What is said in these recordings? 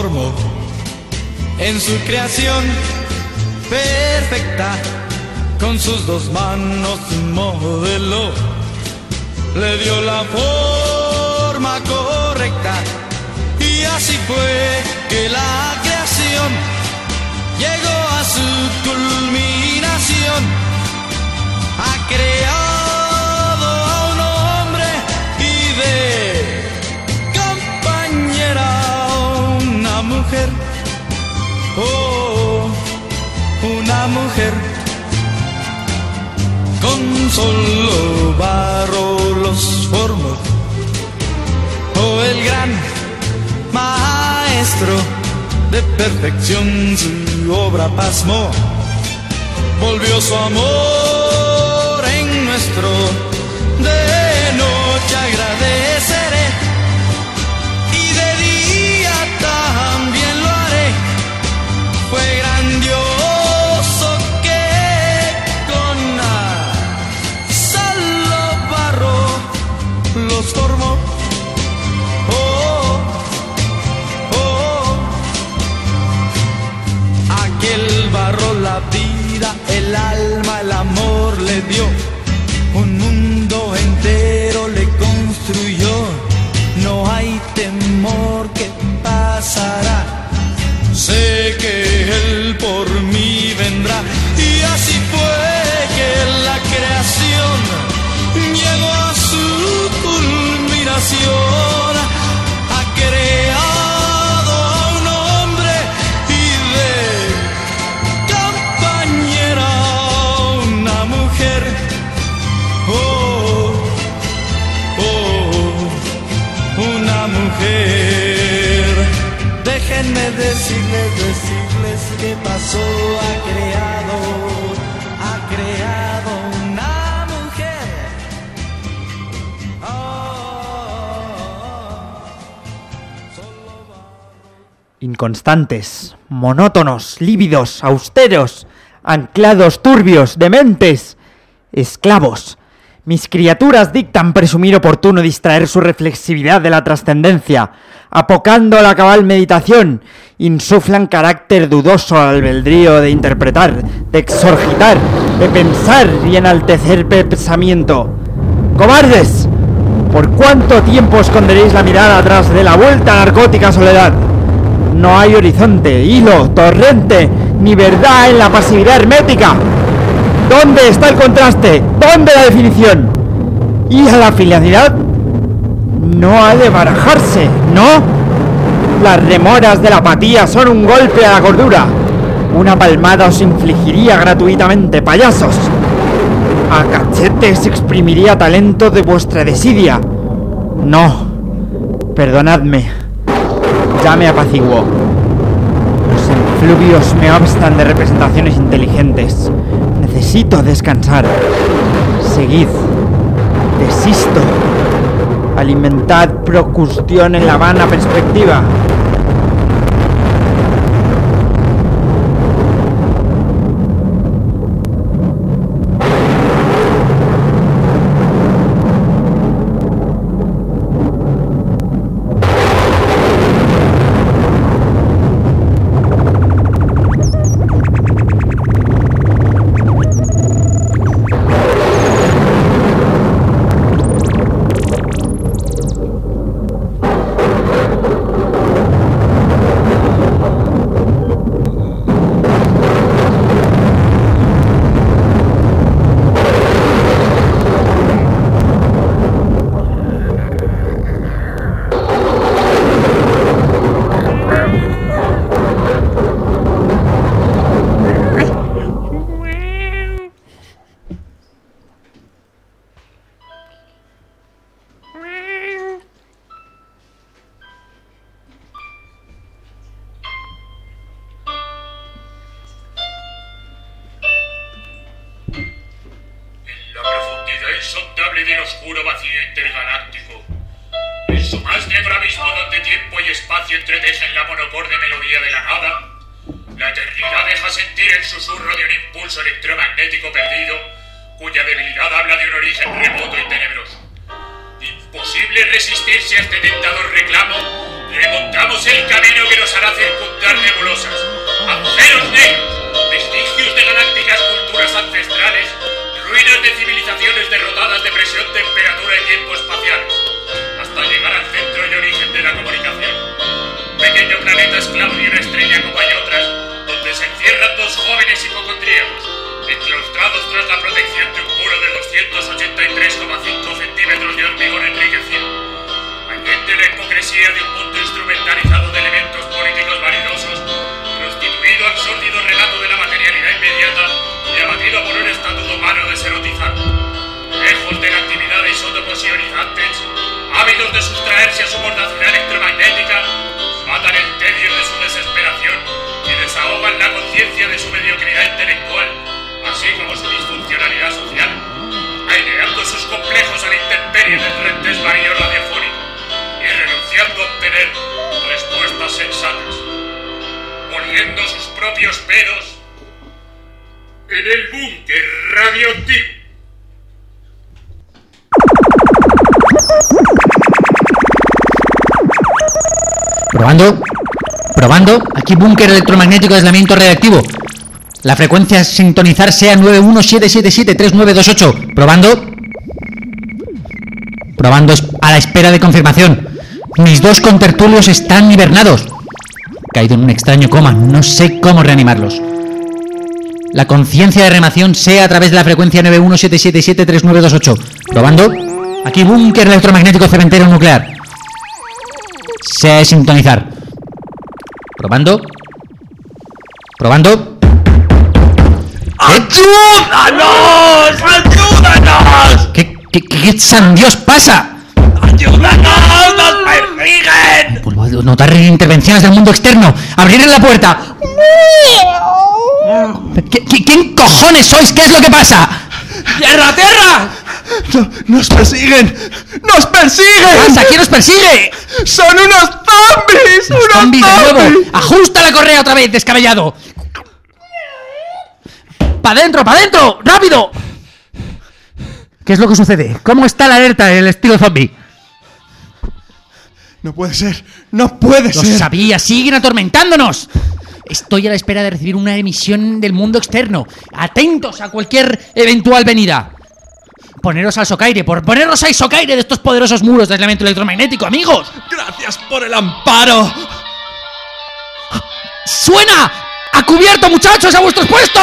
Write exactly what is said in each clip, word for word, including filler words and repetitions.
formó en su creación perfecta, con sus dos manos modeló, le dio la forma correcta, y así fue que la creación llegó a su culminación. Ha creado a un hombre y de compañera una mujer, oh, una mujer. Con solo barro los formó, oh, el gran maestro de perfección su obra pasmó, volvió su amor en nuestro, de noche agradeceré y de día también lo haré. Fue grandioso que con solo barro los formó. El barro, la vida, el alma, el amor le dio, un mundo entero le construyó. No hay temor que pasará, sé que él por mí vendrá. Y así fue que la creación llegó a su culminación. Ha creado mujer. Déjenme decirles, decirles que pasó, ha creado, ha creado una mujer. Oh, solo inconstantes, monótonos, lívidos, austeros, anclados, turbios, dementes, esclavos. Mis criaturas dictan presumir oportuno distraer su reflexividad de la trascendencia, apocando la cabal meditación, insuflan carácter dudoso al albedrío de interpretar, de exorgitar, de pensar y enaltecer pensamiento. ¡Cobardes! ¿Por cuánto tiempo esconderéis la mirada tras de la vuelta narcótica soledad? No hay horizonte, hilo, torrente, ni verdad en la pasividad hermética. ¿Dónde está el contraste? ¿Dónde la definición? ¿Y a la felicidad? No ha de barajarse, ¿no? Las remoras de la apatía son un golpe a la cordura. Una palmada os infligiría gratuitamente, payasos. A cachetes exprimiría talento de vuestra desidia. No, perdonadme, ya me apaciguó. Los efluvios me obstan de representaciones inteligentes. Necesito descansar. Seguid. Desisto. Alimentad procustión en la vana perspectiva. insondable del oscuro vacío intergaláctico. En su más negro abismo donde tiempo y espacio entretejen la monocorde melodía de la nada, la eternidad deja sentir el susurro de un impulso electromagnético perdido, cuya debilidad habla de un origen remoto y tenebroso. Imposible resistirse a este tentador reclamo Remontamos el camino que nos hará circundar nebulosas, agujeros negros, vestigios de galácticas culturas ancestrales, ruinas de civilizaciones derrotadas de presión, temperatura y tiempo espaciales, hasta llegar al centro y origen de la comunicación. Un pequeño planeta esclavo de una estrella como hay otras, donde se encierran dos jóvenes hipocondríacos, enclaustrados tras la protección de un muro de doscientos ochenta y tres coma cinco centímetros de hormigón enriquecido. Allende la hipocresía de un mundo instrumentalizado de elementos políticos vanidosos, prostituido al sórdido relato de la materialidad inmediata y abatido por un estatuto humano deserotizado. Lejos de la actividad de isótopos ionizantes, ávidos de sustraerse a su mordacidad electromagnética, matan el tedio de su desesperación y desahogan la conciencia de su mediocridad intelectual, así como su disfuncionalidad social, aireando sus complejos a la intemperie del rentes varío radiofónico y renunciando a obtener respuestas sensatas, poniendo sus propios pedos en el búnker radioactivo. Probando, probando, aquí búnker electromagnético de aislamiento radiactivo. La frecuencia a sintonizar sea nueve uno siete siete siete tres nueve dos ocho. Probando. Probando a la espera de confirmación. Mis dos contertulios están hibernados. Caído en un extraño coma, no sé cómo reanimarlos. La conciencia de reanimación sea a través de la frecuencia nueve uno siete siete siete tres nueve dos ocho. Probando. Aquí búnker electromagnético cementerio nuclear. Sea de sintonizar. Probando. Probando. ¡Ayúdanos! ¡Ayúdanos! ¿Qué, qué, qué san Dios pasa? ¡Ayúdanos! ¡Nos persiguen! Vuelvo a notar intervenciones del mundo externo. ¡Abrir la puerta! ¿Qué, qué, ¿Quién cojones sois? ¿Qué es lo que pasa? ¡Tierra, tierra! No, ¡nos persiguen! ¡Nos persiguen! ¿Qué pasa? ¿Quién os persigue? ¡Son unos zombies! ¡Los ¡Unos zombies de nuevo! zombies! ¡Ajusta la correa otra vez, descabellado! ¡Pa' dentro, pa' dentro! ¡Rápido! ¿Qué es lo que sucede? ¿Cómo está la alerta del estilo zombie? No puede ser, no puede ¡Lo ser. sabía! ¡Siguen atormentándonos! Estoy a la espera de recibir una emisión del mundo externo. Atentos a cualquier eventual venida. Poneros al socaire, por poneros al socaire de estos poderosos muros de aislamiento electromagnético, amigos. Gracias por el amparo. ¡Suena! ¡A cubierto, muchachos, a vuestros puestos!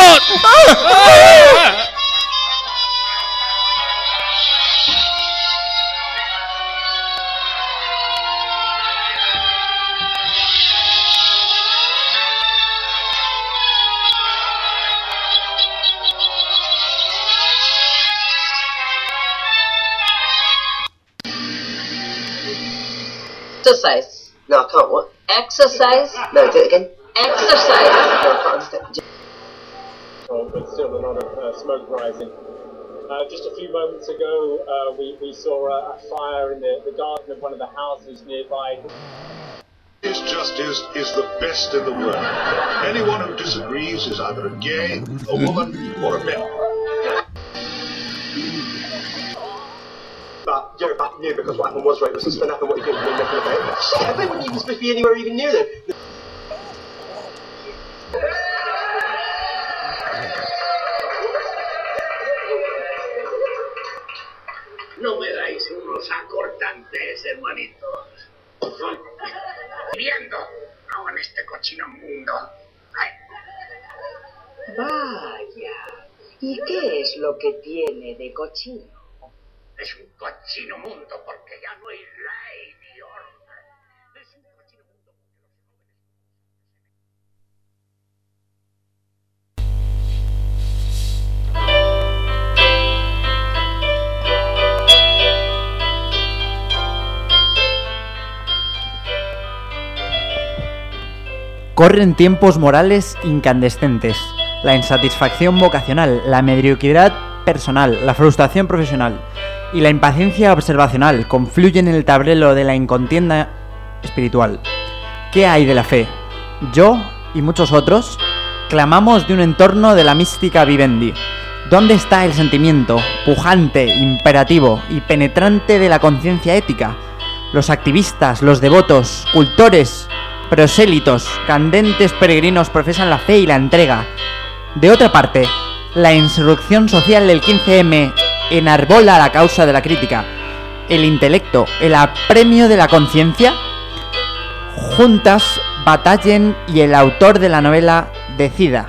Exercise. No, I can't. What? Exercise. No, do it again. Exercise. No, I can't understand. Oh, but still a lot of uh, smoke rising. Uh, just a few moments ago, uh, we, we saw a, a fire in the, the garden of one of the houses nearby. This justice is the best in the world. Anyone who disagrees is either a gay, a woman, or a man. But you're back new because what happened was right. It was just going to happen. What you did, you nothing about it. Shit, I wouldn't even supposed to be anywhere even near them. No me dais unos acortantes, hermanitos. Viviendo no, en este cochino mundo. Ay. Vaya. ¿Y qué es lo que tiene de cochino? Es un cochino mundo porque ya no hay ley ni orden. Es un cochino mundo porque los Corren tiempos morales incandescentes. La insatisfacción vocacional, la mediocridad personal, la frustración profesional y la impaciencia observacional confluyen en el tablero de la incontienda espiritual. ¿Qué hay de la fe? Yo y muchos otros clamamos de un entorno de la mística vivendi. ¿Dónde está el sentimiento pujante, imperativo y penetrante de la conciencia ética? Los activistas, los devotos, cultores, prosélitos, candentes peregrinos profesan la fe y la entrega. De otra parte, la insurrección social del quince eme enarbola la causa de la crítica, el intelecto, el apremio de la conciencia. Juntas batallen y el autor de la novela decida.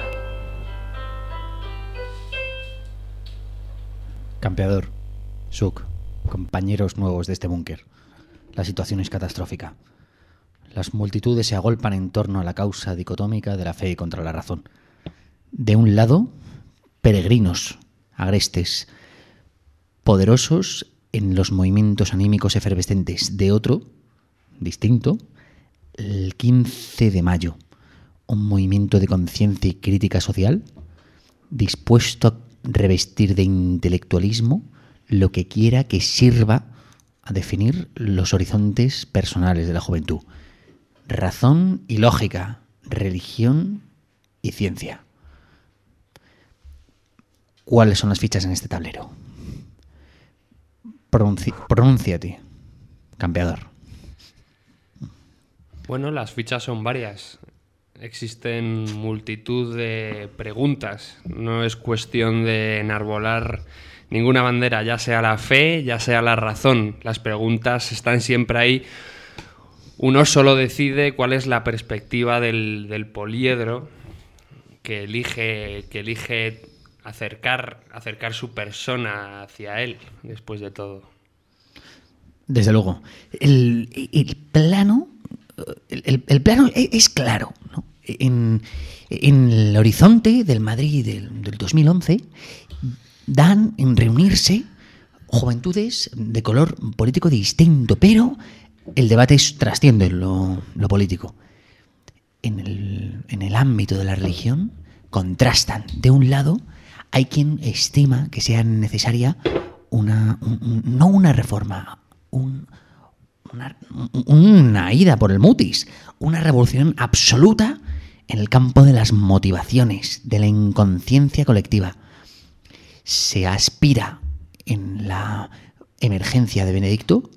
Campeador, Suk, compañeros nuevos de este búnker. La situación es catastrófica. Las multitudes se agolpan en torno a la causa dicotómica de la fe contra la razón. De un lado, peregrinos, agrestes, poderosos en los movimientos anímicos efervescentes. De otro, distinto, el quince de mayo, un movimiento de conciencia y crítica social dispuesto a revestir de intelectualismo lo que quiera que sirva a definir los horizontes personales de la juventud. Razón y lógica, religión y ciencia. ¿Cuáles son las fichas en este tablero? Pronunci- pronúnciate, campeador. Bueno, las fichas son varias. Existen multitud de preguntas. No es cuestión de enarbolar ninguna bandera, ya sea la fe, ya sea la razón. Las preguntas están siempre ahí. Uno solo decide cuál es la perspectiva del, del poliedro que elige, que elige acercar, acercar su persona hacia él, después de todo. Desde luego. El, el plano... El, el plano es claro, ¿no? En, en el horizonte del Madrid del, del dos mil once dan en reunirse juventudes de color político distinto, pero el debate trasciende lo, lo político. En el, en el ámbito de la religión contrastan. De un lado hay quien estima que sea necesaria una, un, un, no una reforma, un Una, una ida por el mutis, una revolución absoluta en el campo de las motivaciones, de la inconsciencia colectiva. Se aspira en la emergencia de Benedicto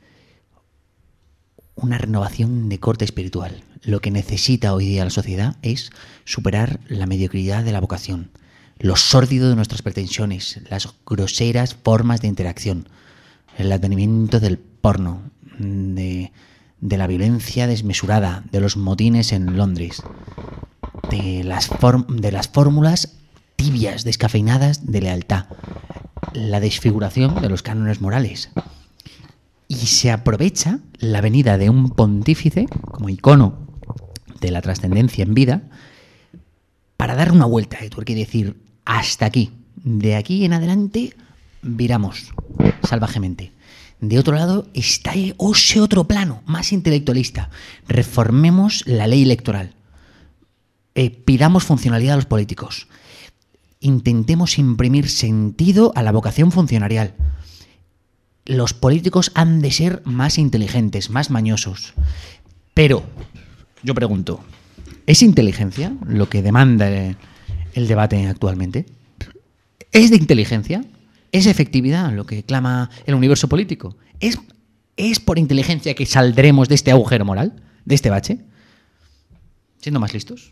una renovación de corte espiritual. Lo que necesita hoy día la sociedad es superar la mediocridad de la vocación, lo sórdido de nuestras pretensiones, las groseras formas de interacción, el advenimiento del porno, De, de la violencia desmesurada, de los motines en Londres, de las, form- de las fórmulas tibias, descafeinadas de lealtad, la desfiguración de los cánones morales. Y se aprovecha la venida de un pontífice como icono de la trascendencia en vida para dar una vuelta de tuerca y decir: hasta aquí, de aquí en adelante viramos salvajemente. De otro lado está ese otro plano, más intelectualista. Reformemos la ley electoral. Eh, pidamos funcionalidad a los políticos. Intentemos imprimir sentido a la vocación funcionarial. Los políticos han de ser más inteligentes, más mañosos. Pero, yo pregunto, ¿es inteligencia lo que demanda el, el debate actualmente? ¿Es de inteligencia? ¿Es efectividad lo que clama el universo político? ¿Es, ¿Es por inteligencia que saldremos de este agujero moral, de este bache? Siendo más listos.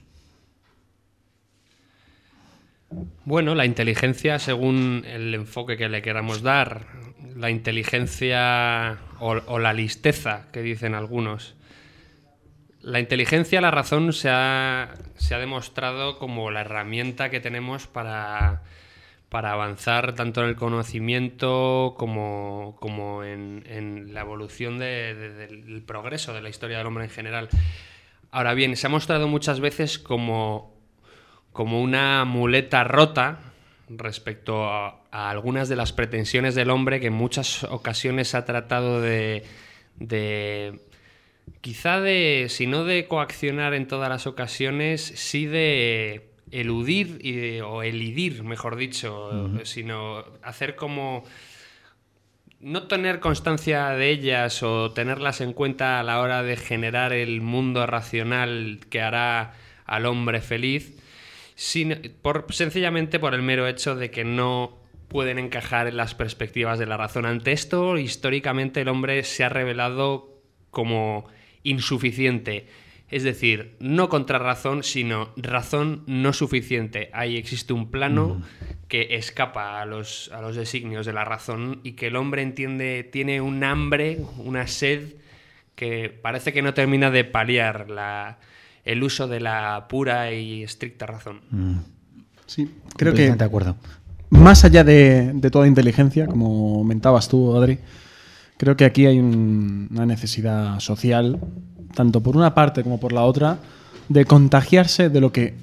Bueno, la inteligencia, según el enfoque que le queramos dar, la inteligencia o, o la listeza, que dicen algunos. La inteligencia, la razón, se ha, se ha demostrado como la herramienta que tenemos para... para avanzar tanto en el conocimiento como, como en, en la evolución de, de, del progreso de la historia del hombre en general. Ahora bien, se ha mostrado muchas veces como, como una muleta rota respecto a, a algunas de las pretensiones del hombre, que en muchas ocasiones ha tratado de, de quizá de, si no de coaccionar en todas las ocasiones, sí de eludir y, o elidir, mejor dicho, uh-huh. sino hacer como no tener constancia de ellas o tenerlas en cuenta a la hora de generar el mundo racional que hará al hombre feliz, sino por, sencillamente por el mero hecho de que no pueden encajar en las perspectivas de la razón. Ante esto, históricamente el hombre se ha revelado como insuficiente. Es decir, no contra razón, sino razón no suficiente. Ahí existe un plano mm. que escapa a los, a los designios de la razón y que el hombre entiende, tiene un hambre, una sed que parece que no termina de paliar la, el uso de la pura y estricta razón. Mm. Sí, creo que de acuerdo. Más allá de, de toda inteligencia, como comentabas tú, Adri, creo que aquí hay un, una necesidad social, tanto por una parte como por la otra, de contagiarse de lo que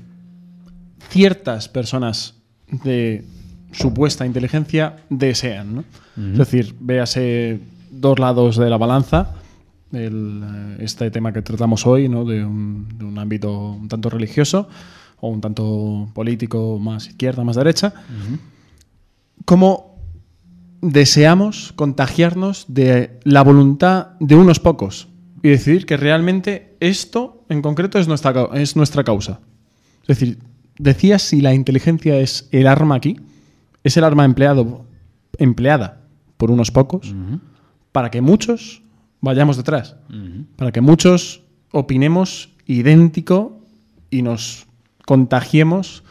ciertas personas de supuesta inteligencia desean, ¿no? Uh-huh. Es decir, véase dos lados de la balanza, el, este tema que tratamos hoy, ¿no? de, un, de un ámbito un tanto religioso o un tanto político, más izquierda, más derecha, uh-huh. Cómo deseamos contagiarnos de la voluntad de unos pocos y decidir que realmente esto en concreto es nuestra, es nuestra causa. Es decir, decías si la inteligencia es el arma aquí, es el arma empleado, empleada por unos pocos uh-huh. para que muchos vayamos detrás, uh-huh. para que muchos opinemos idéntico y nos contagiemos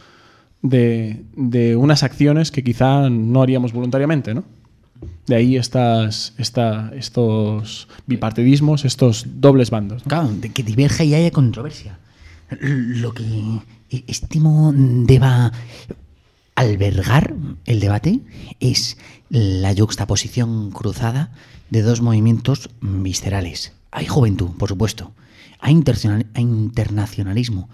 de, de unas acciones que quizá no haríamos voluntariamente, ¿no? De ahí estas, esta, estos bipartidismos, estos dobles bandos, ¿no? Claro, de que diverja y haya controversia. Lo que estimo deba albergar el debate es la yuxtaposición cruzada de dos movimientos viscerales. Hay juventud, por supuesto. Hay internacionalismo.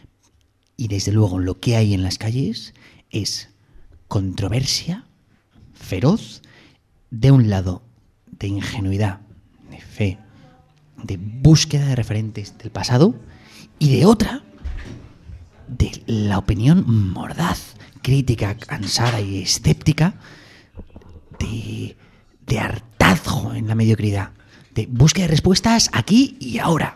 Y desde luego lo que hay en las calles es controversia feroz, de un lado de ingenuidad, de fe, de búsqueda de referentes del pasado, y de otra de la opinión mordaz, crítica, cansada y escéptica, de, de hartazgo en la mediocridad, de búsqueda de respuestas aquí y ahora.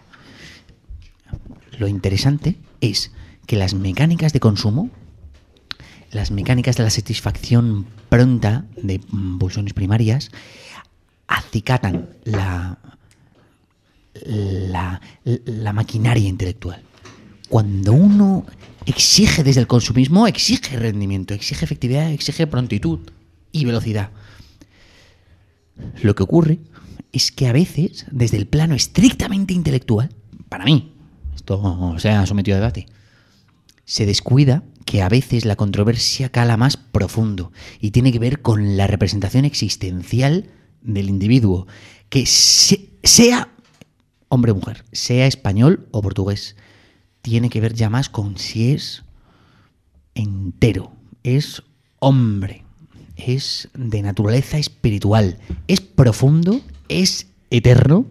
Lo interesante es que las mecánicas de consumo, las mecánicas de la satisfacción pronta de pulsiones primarias, acicatan la, la, la maquinaria intelectual. Cuando uno exige desde el consumismo, exige rendimiento, exige efectividad, exige prontitud y velocidad. Lo que ocurre es que a veces, desde el plano estrictamente intelectual, para mí, esto se ha sometido a debate, se descuida que a veces la controversia cala más profundo y tiene que ver con la representación existencial del individuo, que se, sea hombre o mujer, sea español o portugués, tiene que ver ya más con si es entero, es hombre, es de naturaleza espiritual, es profundo, es eterno.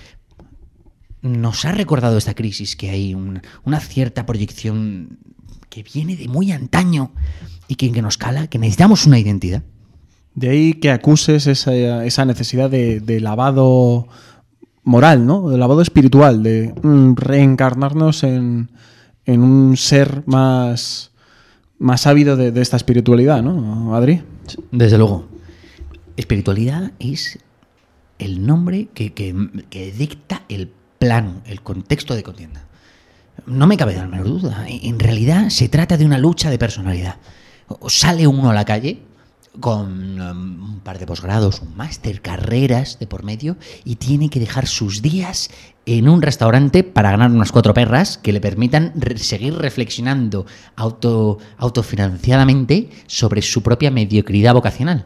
Nos ha recordado esta crisis que hay un, una cierta proyección que viene de muy antaño y que, que nos cala, que necesitamos una identidad. De ahí que acuses esa, esa necesidad de, de lavado moral, ¿no? De lavado espiritual, de mm, reencarnarnos en, en un ser más, más ávido de, de esta espiritualidad, ¿no, Adri? Desde luego. Espiritualidad es el nombre que, que, que dicta el plano, el contexto de contienda. No me cabe la menor duda. En realidad se trata de una lucha de personalidad. Sale uno a la calle con um, un par de posgrados, un máster, carreras de por medio, y tiene que dejar sus días en un restaurante para ganar unas cuatro perras que le permitan re- seguir reflexionando auto, autofinanciadamente sobre su propia mediocridad vocacional.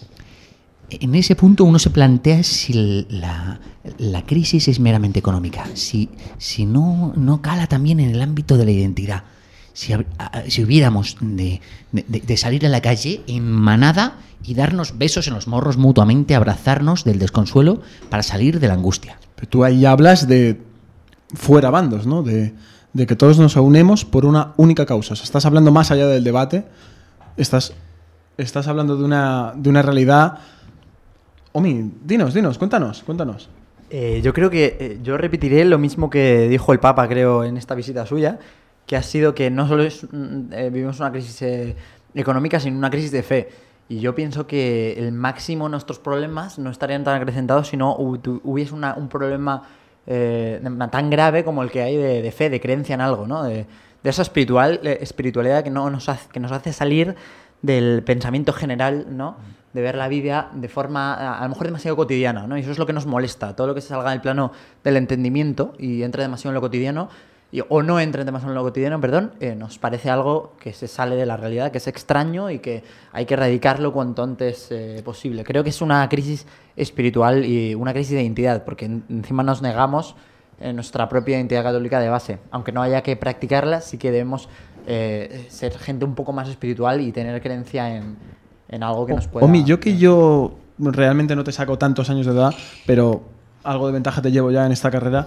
En ese punto uno se plantea si la, la crisis es meramente económica, si, si no, no cala también en el ámbito de la identidad. Si, si hubiéramos de, de, de salir a la calle en manada y darnos besos en los morros mutuamente, abrazarnos del desconsuelo para salir de la angustia. Pero tú ahí hablas de fuera bandos, ¿no? De, de que todos nos unemos por una única causa. O sea, estás hablando más allá del debate, estás, estás hablando de una, de una realidad... Omi, dinos, dinos, cuéntanos, cuéntanos. Eh, yo creo que eh, yo repetiré lo mismo que dijo el Papa, creo, en esta visita suya, que ha sido que no solo es, eh, vivimos una crisis eh, económica, sino una crisis de fe. Y yo pienso que el máximo de nuestros problemas no estarían tan acrecentados si no hubiese una, un problema eh, tan grave como el que hay de, de fe, de creencia en algo, ¿no? De, de esa espiritual, espiritualidad que, no nos hace, que nos hace salir del pensamiento general, ¿no? De ver la vida de forma a lo mejor demasiado cotidiana, ¿no? Y eso es lo que nos molesta, todo lo que se salga del plano del entendimiento y entre demasiado en lo cotidiano, y, o no entre demasiado en lo cotidiano, perdón, eh, nos parece algo que se sale de la realidad, que es extraño y que hay que erradicarlo cuanto antes eh, posible. Creo que es una crisis espiritual y una crisis de identidad, porque en, encima nos negamos en nuestra propia identidad católica de base. Aunque no haya que practicarla, sí que debemos eh, ser gente un poco más espiritual y tener creencia en, en algo que nos pueda... Omi, yo que yo realmente no te saco tantos años de edad, pero algo de ventaja te llevo ya en esta carrera,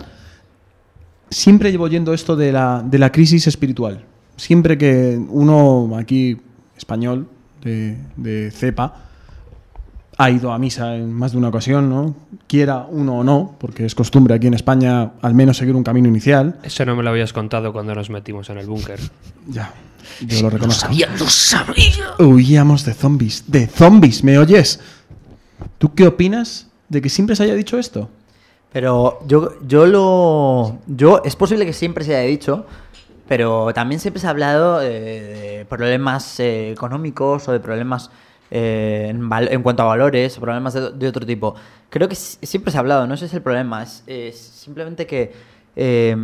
siempre llevo oyendo esto de la, de la crisis espiritual. Siempre que uno aquí, español, de, de cepa, ha ido a misa en más de una ocasión, ¿no? Quiera uno o no, porque es costumbre aquí en España al menos seguir un camino inicial. Eso no me lo habías contado cuando nos metimos en el búnker. Ya, yo lo reconozco. Lo sabía, lo sabía. Huíamos de zombies. ¡De zombies! ¿Me oyes? ¿Tú qué opinas de que siempre se haya dicho esto? Pero yo, yo lo... yo es posible que siempre se haya dicho, pero también siempre se ha hablado de, de problemas eh, económicos o de problemas... Eh, en, val- en cuanto a valores, problemas de, de otro tipo. Creo que s- siempre se ha hablado, no ese es el problema, es, es simplemente que eh,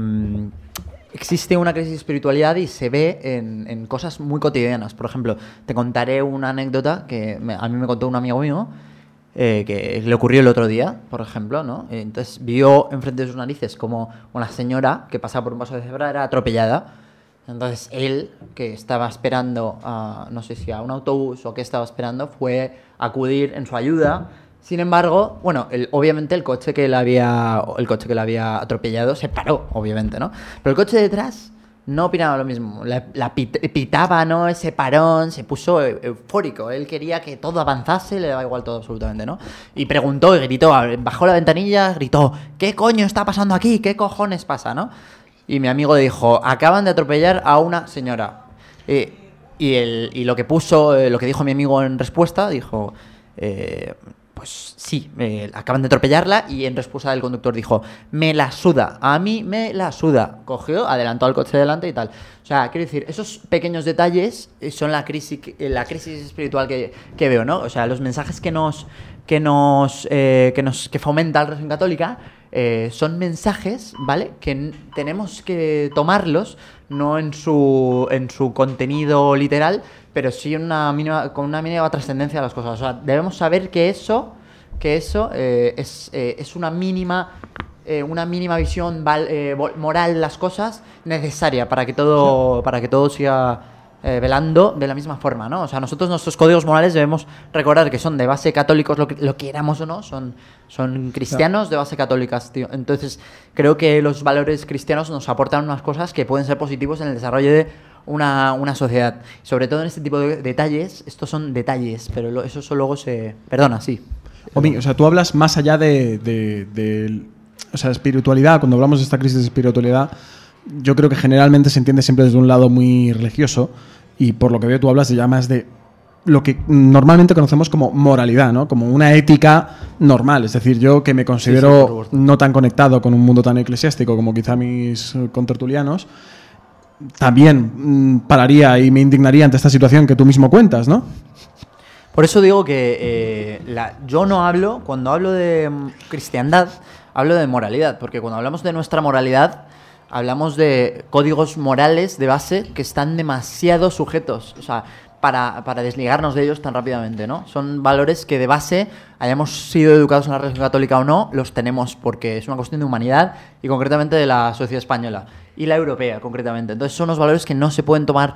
existe una crisis de espiritualidad y se ve en, en cosas muy cotidianas. Por ejemplo, te contaré una anécdota que me, a mí me contó un amigo mío eh, que le ocurrió el otro día, por ejemplo, ¿no? Entonces vio enfrente de sus narices como una señora que pasaba por un paso de cebra era atropellada. Entonces él, que estaba esperando, a, no sé si a un autobús o qué estaba esperando, fue a acudir en su ayuda. Sin embargo, bueno, el, obviamente el coche que le había, el coche que le había atropellado se paró, obviamente, ¿no? Pero el coche de detrás no opinaba lo mismo. La, la pit, pitaba, ¿no? Ese parón, se puso eufórico. Él quería que todo avanzase, le daba igual todo absolutamente, ¿no? Y preguntó y gritó, bajó la ventanilla, gritó, ¿qué coño está pasando aquí? ¿Qué cojones pasa, no? Y mi amigo le dijo, acaban de atropellar a una señora. Eh, y, el, y lo que puso, eh, lo que dijo mi amigo en respuesta, dijo, eh, pues sí, eh, acaban de atropellarla. Y en respuesta del conductor dijo, me la suda, a mí me la suda. Cogió, adelantó al coche delante y tal. O sea, quiero decir, esos pequeños detalles son la crisis, la crisis espiritual que, que veo, ¿no? O sea, los mensajes que nos, que nos, eh, que nos, que fomenta la religión católica. Eh, son mensajes, ¿vale? Que n- tenemos que tomarlos no en su en su contenido literal, pero sí una mínima, con una mínima trascendencia de las cosas. O sea, debemos saber que eso que eso eh, es, eh, es una mínima eh, una mínima visión val, eh, moral de las cosas necesaria para que todo para que todo siga Eh, velando de la misma forma, ¿no? O sea, nosotros nuestros códigos morales debemos recordar que son de base católicos, lo que lo queramos o no, son, son cristianos de base católicas, tío. Entonces, creo que los valores cristianos nos aportan unas cosas que pueden ser positivos en el desarrollo de una, una sociedad. Sobre todo en este tipo de detalles, estos son detalles, pero lo, eso luego se... Perdona, sí. Omi, o sea, tú hablas más allá de, de, de... O sea, espiritualidad, cuando hablamos de esta crisis de espiritualidad, yo creo que generalmente se entiende siempre desde un lado muy religioso y por lo que veo tú hablas de ya más de lo que normalmente conocemos como moralidad, ¿no? Como una ética normal. Es decir, yo que me considero sí, sí, no tan conectado con un mundo tan eclesiástico como quizá mis contertulianos, también mmm, pararía y me indignaría ante esta situación que tú mismo cuentas, ¿no? Por eso digo que eh, la, yo no hablo, cuando hablo de cristiandad, hablo de moralidad, porque cuando hablamos de nuestra moralidad, hablamos de códigos morales de base que están demasiado sujetos, o sea, para, para desligarnos de ellos tan rápidamente, ¿no? Son valores que de base, hayamos sido educados en la religión católica o no, los tenemos porque es una cuestión de humanidad y concretamente de la sociedad española y la europea, concretamente. Entonces son unos valores que no se pueden tomar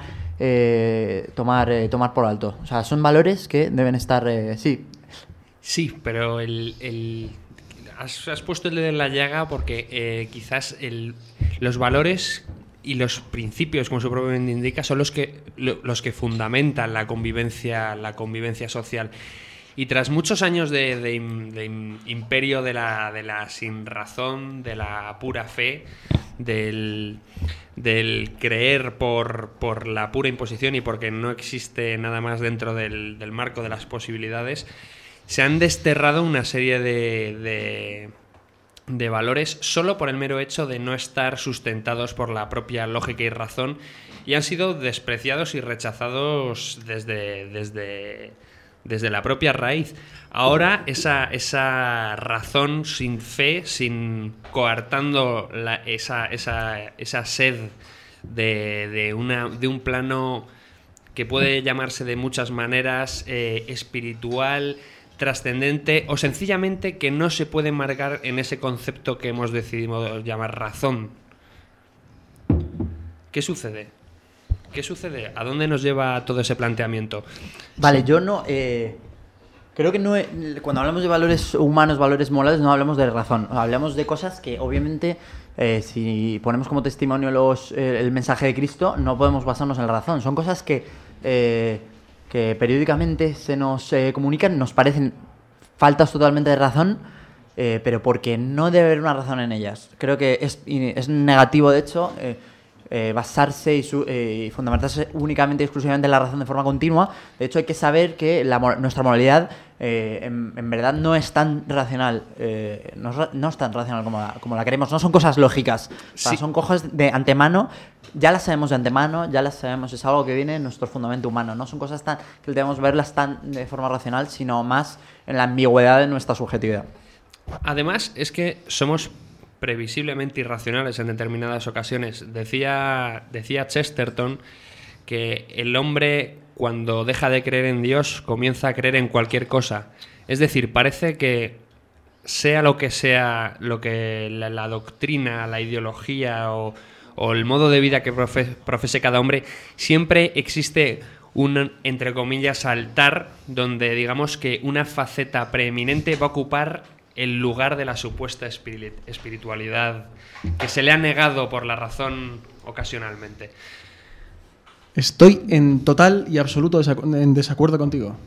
eh, tomar eh, tomar por alto. O sea, son valores que deben estar... Eh, sí. Sí, pero el... el... Has, has puesto el dedo en la llaga porque eh, quizás el, los valores y los principios, como su propio nombre indica, son los que lo, los que fundamentan la convivencia, la convivencia social. Y tras muchos años de, de, de imperio de la, de la sinrazón, de la pura fe, del, del creer por, por la pura imposición y porque no existe nada más dentro del, del marco de las posibilidades, se han desterrado una serie de, de, de valores solo por el mero hecho de no estar sustentados por la propia lógica y razón, y han sido despreciados y rechazados desde, desde, desde la propia raíz. Ahora esa, esa razón sin fe, sin coartando la, esa, esa, esa sed de, de, una, de un plano que puede llamarse de muchas maneras, eh, espiritual, trascendente, o sencillamente que no se puede marcar en ese concepto que hemos decidido llamar razón. ¿Qué sucede? ¿Qué sucede? ¿A dónde nos lleva todo ese planteamiento? Vale, yo no... Eh, creo que no... He, cuando hablamos de valores humanos, valores morales, no hablamos de razón. Hablamos de cosas que, obviamente, eh, si ponemos como testimonio los, eh, el mensaje de Cristo, no podemos basarnos en la razón. Son cosas que, eh, que periódicamente se nos eh, comunican, nos parecen faltas totalmente de razón, eh, pero porque no debe haber una razón en ellas. Creo que es, es negativo, de hecho... Eh, Eh, basarse y, su, eh, y fundamentarse únicamente y exclusivamente en la razón de forma continua. De hecho, hay que saber que la, nuestra moralidad eh, en, en verdad no es tan racional, eh, no, es, no es tan racional como la, como la queremos. No son cosas lógicas, o sea, sí. Son cosas de antemano, ya las sabemos de antemano, ya las sabemos, es algo que viene en nuestro fundamento humano. No son cosas tan que debemos verlas tan de forma racional, sino más en la ambigüedad de nuestra subjetividad. Además, es que somos previsiblemente irracionales en determinadas ocasiones. Decía, decía Chesterton que el hombre, cuando deja de creer en Dios, comienza a creer en cualquier cosa. Es decir, parece que sea lo que sea, lo que la, la doctrina, la ideología o, o el modo de vida que profe, profese cada hombre, siempre existe un, entre comillas, altar donde digamos que una faceta preeminente va a ocupar el lugar de la supuesta espiritualidad que se le ha negado por la razón ocasionalmente. Estoy en total y absoluto desacu- en desacuerdo contigo.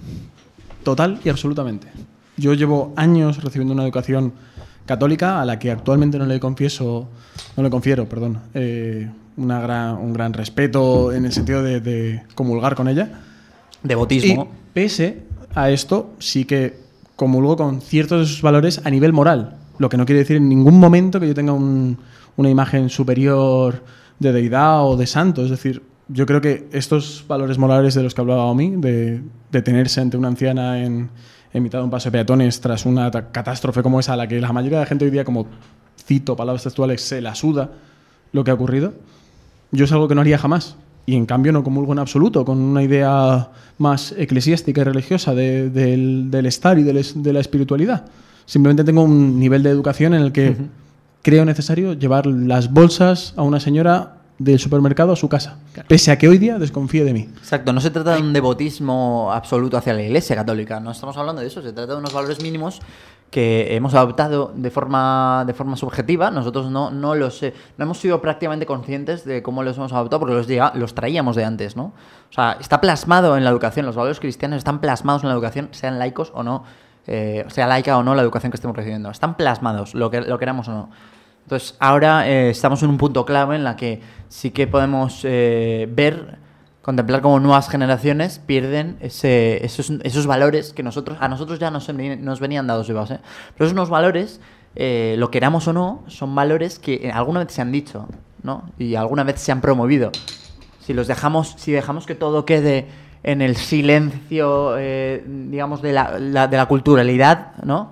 Total y absolutamente. Yo llevo años recibiendo una educación católica a la que actualmente no le confieso, no le confiero, perdón, eh, una gran, un gran respeto en el sentido de, de comulgar con ella. Devotismo. Y pese a esto, sí que comulgo con ciertos de sus valores a nivel moral, lo que no quiere decir en ningún momento que yo tenga un, una imagen superior de deidad o de santo. Es decir, yo creo que estos valores morales de los que hablaba Omi, de detenerse ante una anciana en, en mitad de un paso de peatones tras una catástrofe como esa, a la que la mayoría de la gente hoy día, como cito palabras textuales, se la suda lo que ha ocurrido, yo es algo que no haría jamás. Y en cambio no comulgo en absoluto con una idea más eclesiástica y religiosa de, de, del, del estar y de, les, de la espiritualidad. Simplemente tengo un nivel de educación en el que uh-huh. creo necesario llevar las bolsas a una señora del supermercado a su casa, claro. Pese a que hoy día desconfíe de mí. Exacto, no se trata de un devotismo absoluto hacia la Iglesia católica, no estamos hablando de eso, se trata de unos valores mínimos que hemos adoptado de forma de forma subjetiva. Nosotros no no los eh, no hemos sido prácticamente conscientes de cómo los hemos adoptado porque los llega, los traíamos de antes, ¿no? O sea, está plasmado en la educación, los valores cristianos están plasmados en la educación, sean laicos o no, eh, sea laica o no la educación que estemos recibiendo, están plasmados, lo que lo queramos o no. Entonces, ahora eh, estamos en un punto clave en la que sí que podemos eh, ver, contemplar cómo nuevas generaciones pierden ese, esos, esos valores que nosotros a nosotros ya nos, nos venían dados de base. Pero esos nuevos valores, eh, lo queramos o no, son valores que alguna vez se han dicho, ¿no? Y alguna vez se han promovido. Si los dejamos, si dejamos que todo quede en el silencio, eh, digamos, de la, la, de la culturalidad, ¿no?,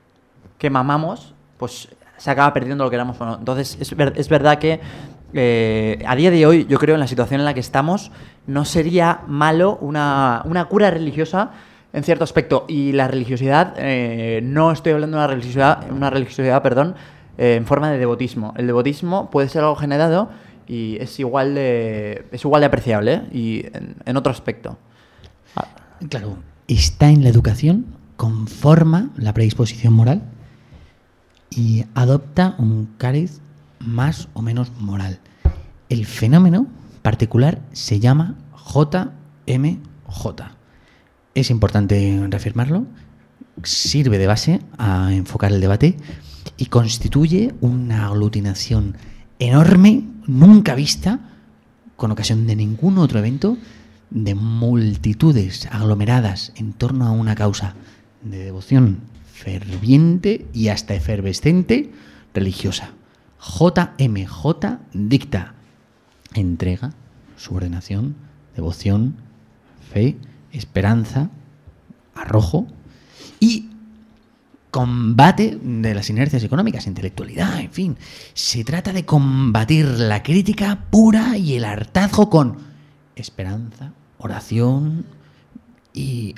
que mamamos, pues se acaba perdiendo lo que queramos o no. Entonces, es, ver, es verdad que eh, a día de hoy, yo creo, en la situación en la que estamos, no sería malo una, una cura religiosa en cierto aspecto. Y la religiosidad, eh, no estoy hablando de una religiosidad, una religiosidad, perdón, eh, en forma de devotismo. El devotismo puede ser algo generado y es igual de, es igual de apreciable, ¿eh? Y en, en otro aspecto. Ah. Claro, está en la educación, conforma la predisposición moral y adopta un cariz más o menos moral. El fenómeno particular se llama J M J. Es importante reafirmarlo, sirve de base a enfocar el debate y constituye una aglutinación enorme, nunca vista, con ocasión de ningún otro evento, de multitudes aglomeradas en torno a una causa de devoción ferviente y hasta efervescente religiosa. J M J dicta entrega, subordinación, devoción, fe, esperanza, arrojo y combate de las inercias económicas, intelectualidad, en fin. Se trata de combatir la crítica pura y el hartazgo con esperanza, oración y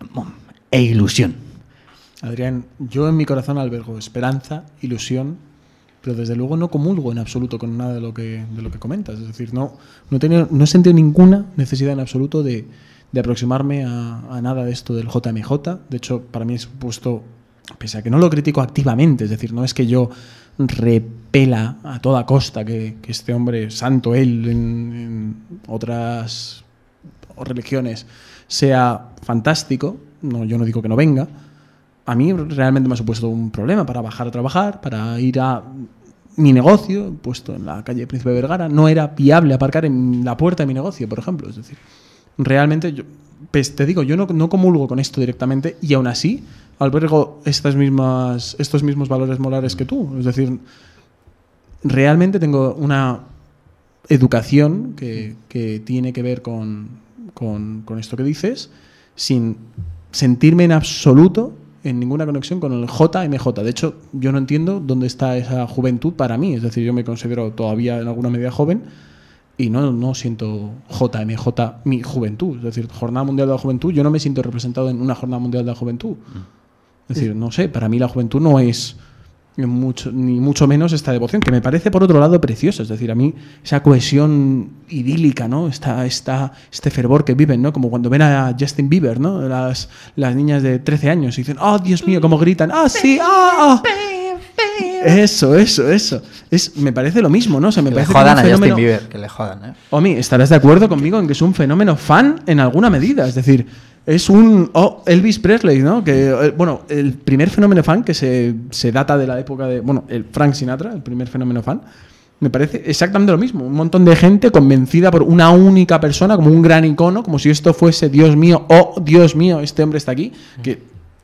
e ilusión. Adrián, yo en mi corazón albergo esperanza, ilusión, pero desde luego no comulgo en absoluto con nada de lo que, de lo que comentas. Es decir, no, no, he tenido, no he sentido ninguna necesidad en absoluto de, de aproximarme a, a nada de esto del J M J. De hecho, para mí es puesto, pese a que no lo critico activamente, es decir, no es que yo repela a toda costa que, que este hombre, santo él, en, en otras religiones, sea fantástico. No, yo no digo que no venga. A mí realmente me ha supuesto un problema para bajar a trabajar, para ir a mi negocio, puesto en la calle Príncipe Vergara. No era viable aparcar en la puerta de mi negocio, por ejemplo. Es decir, realmente, yo, pues te digo, yo no, no comulgo con esto directamente y aún así albergo estas mismas, estos mismos valores morales que tú. Es decir, realmente tengo una educación que, que tiene que ver con, con, con esto que dices, sin sentirme en absoluto en ninguna conexión con el J M J. De hecho, yo no entiendo dónde está esa juventud para mí. Es decir, yo me considero todavía en alguna medida joven y no, no siento J M J mi juventud. Es decir, Jornada Mundial de la Juventud, yo no me siento representado en una Jornada Mundial de la Juventud. Es decir, no sé, para mí la juventud no es mucho, ni mucho menos esta devoción, que me parece por otro lado preciosa. Es decir, a mí esa cohesión idílica, ¿no? Esta, esta, este fervor que viven, ¿no? Como cuando ven a Justin Bieber, ¿no? Las, las niñas de trece años y dicen, ¡oh, Dios mío! Cómo gritan, ¡ah, sí! ¡ah! Eso, eso, eso. Es, me parece lo mismo, ¿no? O sea, me que parece le jodan que a un Justin fenómeno... Bieber, que le jodan, ¿eh? Omi, estarás de acuerdo conmigo en que es un fenómeno fan en alguna medida. Es decir, es un oh, Elvis Presley, ¿no? Que, bueno, el primer fenómeno fan que se, se data de la época de... Bueno, el Frank Sinatra, el primer fenómeno fan, me parece exactamente lo mismo. Un montón de gente convencida por una única persona, como un gran icono, como si esto fuese Dios mío, oh, Dios mío, este hombre está aquí. Que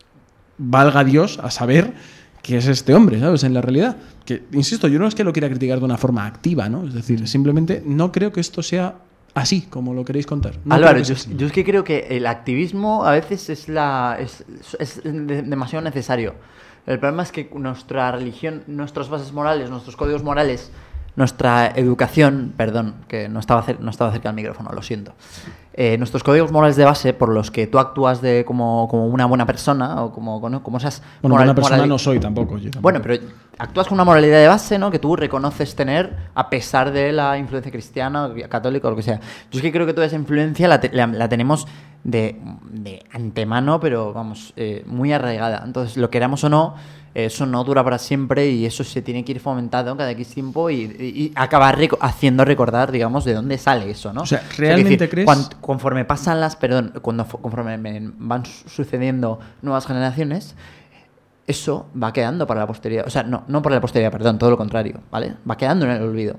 valga Dios a saber que es este hombre, ¿sabes? En la realidad. Que, insisto, yo no es que lo quiera criticar de una forma activa, ¿no? Es decir, simplemente no creo que esto sea así, como lo queréis contar. No Álvaro, yo, yo es que creo que el activismo a veces es, la, es, es de, demasiado necesario. El problema es que nuestra religión, nuestras bases morales, nuestros códigos morales, nuestra educación, perdón, que no estaba, cer- no estaba cerca del micrófono, lo siento. Eh, nuestros códigos morales de base por los que tú actúas de como, como una buena persona o como, como, como esas... Bueno, moral, buena persona morali- no soy tampoco, yo tampoco. Bueno, pero actúas con una moralidad de base, ¿no? Que tú reconoces tener a pesar de la influencia cristiana, católica o lo que sea. Yo es que creo que toda esa influencia la, te- la, la tenemos de, de antemano, pero vamos, eh, muy arraigada. Entonces, lo queramos o no, eso no dura para siempre y eso se tiene que ir fomentando cada X tiempo y, y, y acabar reco- haciendo recordar, digamos, de dónde sale eso, ¿no? O sea, ¿realmente decir, crees...? cuan- conforme pasan las, perdón, cuando conforme me van sucediendo nuevas generaciones, eso va quedando para la posteridad. O sea, no, no para la posteridad, perdón, todo lo contrario, ¿vale? Va quedando en el olvido.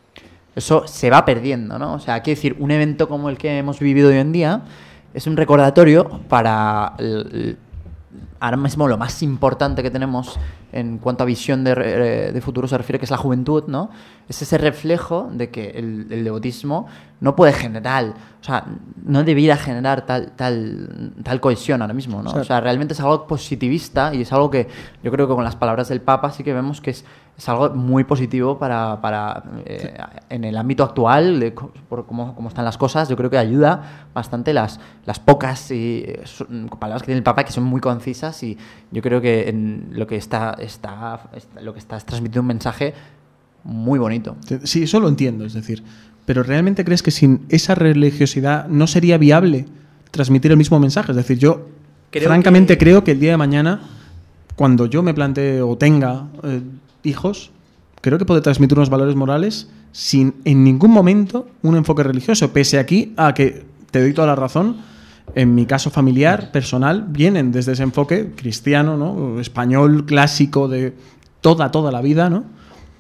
Eso se va perdiendo, ¿no? O sea, quiero decir, un evento como el que hemos vivido hoy en día es un recordatorio para el, ahora mismo lo más importante que tenemos en cuanto a visión de, de futuro se refiere, que es la juventud, ¿no? Es ese reflejo de que el, el devotismo no puede generar, o sea, no debiera generar tal tal tal cohesión ahora mismo, ¿no? O sea, o sea, realmente es algo positivista y es algo que yo creo que con las palabras del Papa sí que vemos que es, es algo muy positivo para, para eh, sí. En el ámbito actual, de por cómo, cómo están las cosas, yo creo que ayuda bastante las, las pocas y, eh, palabras que tiene el Papa, que son muy concisas, y yo creo que en lo que está, está, está lo que está es transmitiendo un mensaje muy bonito. Sí, eso lo entiendo, es decir, pero ¿realmente crees que sin esa religiosidad no sería viable transmitir el mismo mensaje? Es decir, yo creo francamente que... creo que el día de mañana, cuando yo me plantee o tenga eh, hijos, creo que puede transmitir unos valores morales sin en ningún momento un enfoque religioso, pese aquí a que, te doy toda la razón, en mi caso familiar, personal, vienen desde ese enfoque cristiano, ¿no? Español, clásico, de toda, toda la vida, ¿no?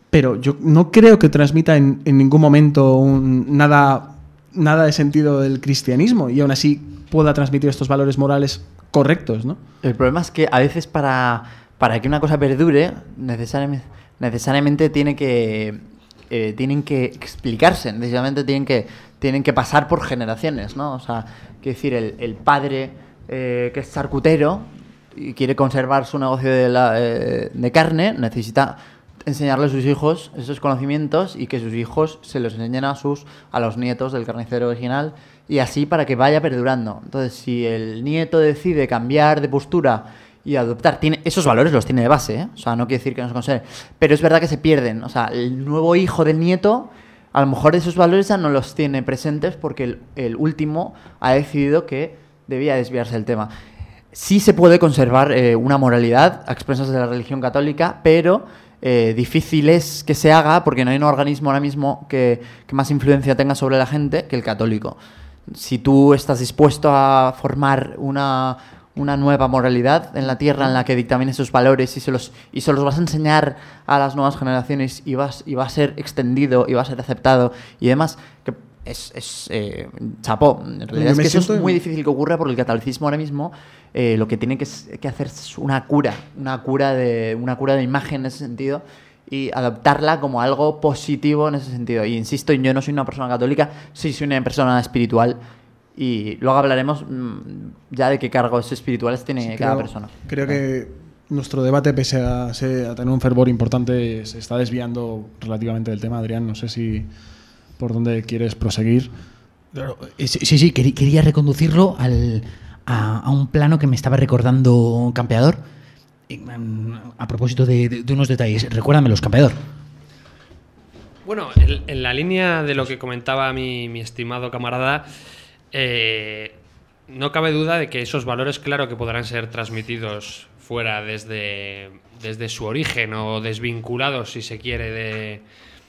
pero yo no creo que transmita en, en ningún momento un, nada, nada de sentido del cristianismo y aún así pueda transmitir estos valores morales correctos, ¿no? El problema es que a veces para, para que una cosa perdure, necesariamente, necesariamente tiene que, eh, tienen que explicarse, necesariamente tienen que, tienen que pasar por generaciones, ¿no? O sea, quiero decir, el, el padre eh, que es charcutero y quiere conservar su negocio de, la, eh, de carne, necesita enseñarle a sus hijos esos conocimientos y que sus hijos se los enseñen a sus a los nietos del carnicero original y así para que vaya perdurando. Entonces, si el nieto decide cambiar de postura y adoptar, tiene esos valores los tiene de base, ¿eh? O sea, no quiere decir que no se conserve, pero es verdad que se pierden. O sea, el nuevo hijo del nieto, a lo mejor esos valores ya no los tiene presentes porque el, el último ha decidido que debía desviarse del tema. Sí se puede conservar eh, una moralidad a expensas de la religión católica, pero eh, difícil es que se haga porque no hay un organismo ahora mismo que, que más influencia tenga sobre la gente que el católico. Si tú estás dispuesto a formar una, una nueva moralidad en la tierra en la que dictamines esos valores y se los y se los vas a enseñar a las nuevas generaciones y vas y va a ser extendido y va a ser aceptado y demás, que es, es eh, chapó. En realidad es que eso es muy difícil que ocurra porque el catolicismo ahora mismo eh, lo que tiene que, que hacer es una cura, una cura de una cura de imagen en ese sentido y adoptarla como algo positivo en ese sentido. Y insisto, yo no soy una persona católica, sí soy una persona espiritual y luego hablaremos mmm, ya de qué cargos espirituales tiene sí, cada creo, persona. Creo que nuestro debate, pese a, a tener un fervor importante, se está desviando relativamente del tema. Adrián, no sé si por dónde quieres proseguir. Claro, sí, sí, quería reconducirlo al, a, a un plano que me estaba recordando Campeador. A propósito de, de, de unos detalles, recuérdamelos, Campeador. Bueno, en, en la línea de lo que comentaba mi, mi estimado camarada, eh, no cabe duda de que esos valores, claro que podrán ser transmitidos fuera desde, desde su origen o desvinculados, si se quiere, de,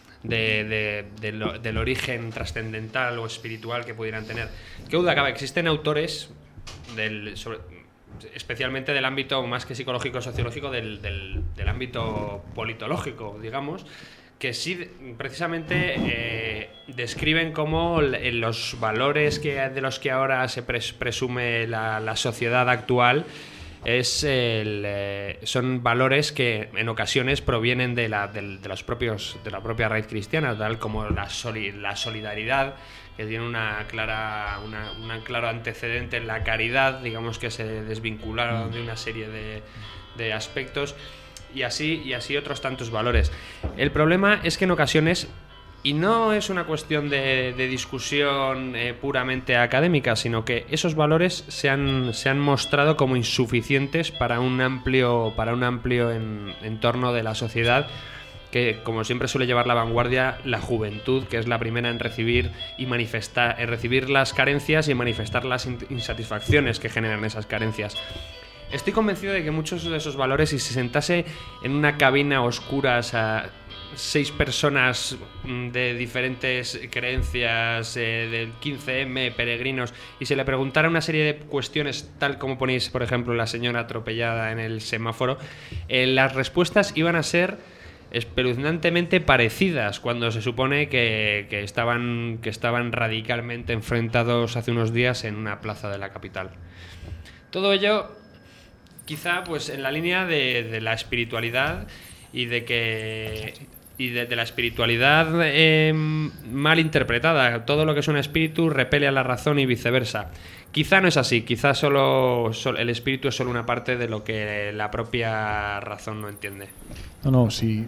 de, de, de lo, del origen trascendental o espiritual que pudieran tener. ¿Qué duda cabe? Existen autores del... Sobre, especialmente del ámbito más que psicológico sociológico del, del, del ámbito politológico, digamos, que sí precisamente eh, describen cómo los valores que, de los que ahora se pres, presume la, la sociedad actual es el, eh, son valores que en ocasiones provienen de la, de, de los propios de la propia raíz cristiana, tal como la, soli, la solidaridad, que tiene una clara una, una claro antecedente en la caridad, digamos que se desvincularon de una serie de, de aspectos y así y así otros tantos valores. El problema es que en ocasiones, y no es una cuestión de, de discusión eh, puramente académica, sino que esos valores se han, se han mostrado como insuficientes para un amplio para un amplio en, entorno de la sociedad, que como siempre suele llevar la vanguardia la juventud, que es la primera en recibir y manifestar, en recibir las carencias y en manifestar las insatisfacciones que generan esas carencias. Estoy convencido de que muchos de esos valores, si se sentase en una cabina oscura a seis personas de diferentes creencias, eh, del quince eme, peregrinos, y se le preguntara una serie de cuestiones, tal como ponéis, por ejemplo, la señora atropellada en el semáforo, eh, las respuestas iban a ser espeluznantemente parecidas, cuando se supone que, que, estaban, que estaban radicalmente enfrentados hace unos días en una plaza de la capital. Todo ello, quizá, pues en la línea de, de la espiritualidad y de que y de, de la espiritualidad eh, mal interpretada. Todo lo que es un espíritu repele a la razón y viceversa. Quizá no es así, quizá solo, solo el espíritu es solo una parte de lo que la propia razón no entiende. No, no, sí.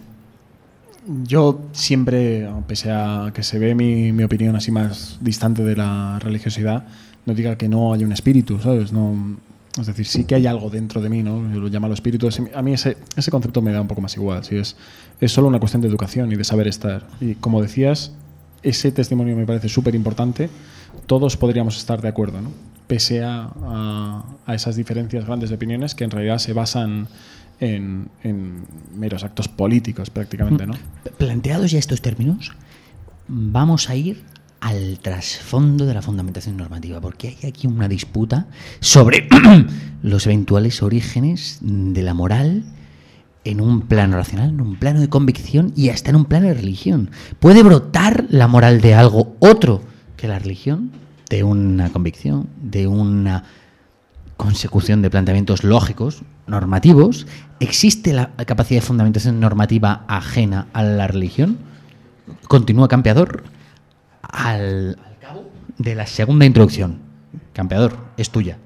Yo siempre, pese a que se ve mi, mi opinión así más distante de la religiosidad, no diga que no hay un espíritu, ¿sabes? No, es decir, sí que hay algo dentro de mí, ¿no? Yo lo llamo espíritu. A mí ese, ese concepto me da un poco más igual. ¿Sí? Es, es solo una cuestión de educación y de saber estar. Y como decías, ese testimonio me parece súper importante. Todos podríamos estar de acuerdo, ¿no? Pese a, a, a esas diferencias grandes de opiniones que en realidad se basan en, en meros actos políticos prácticamente, ¿no? Planteados ya estos términos, vamos a ir al trasfondo de la fundamentación normativa, porque hay aquí una disputa sobre los eventuales orígenes de la moral en un plano racional, en un plano de convicción y hasta en un plano de religión. ¿Puede brotar la moral de algo otro que la religión? De una convicción, de una consecución de planteamientos lógicos, normativos. ¿Existe la capacidad de fundamentación normativa ajena a la religión? Continúa Campeador al, al cabo de la segunda introducción. Campeador, es tuya.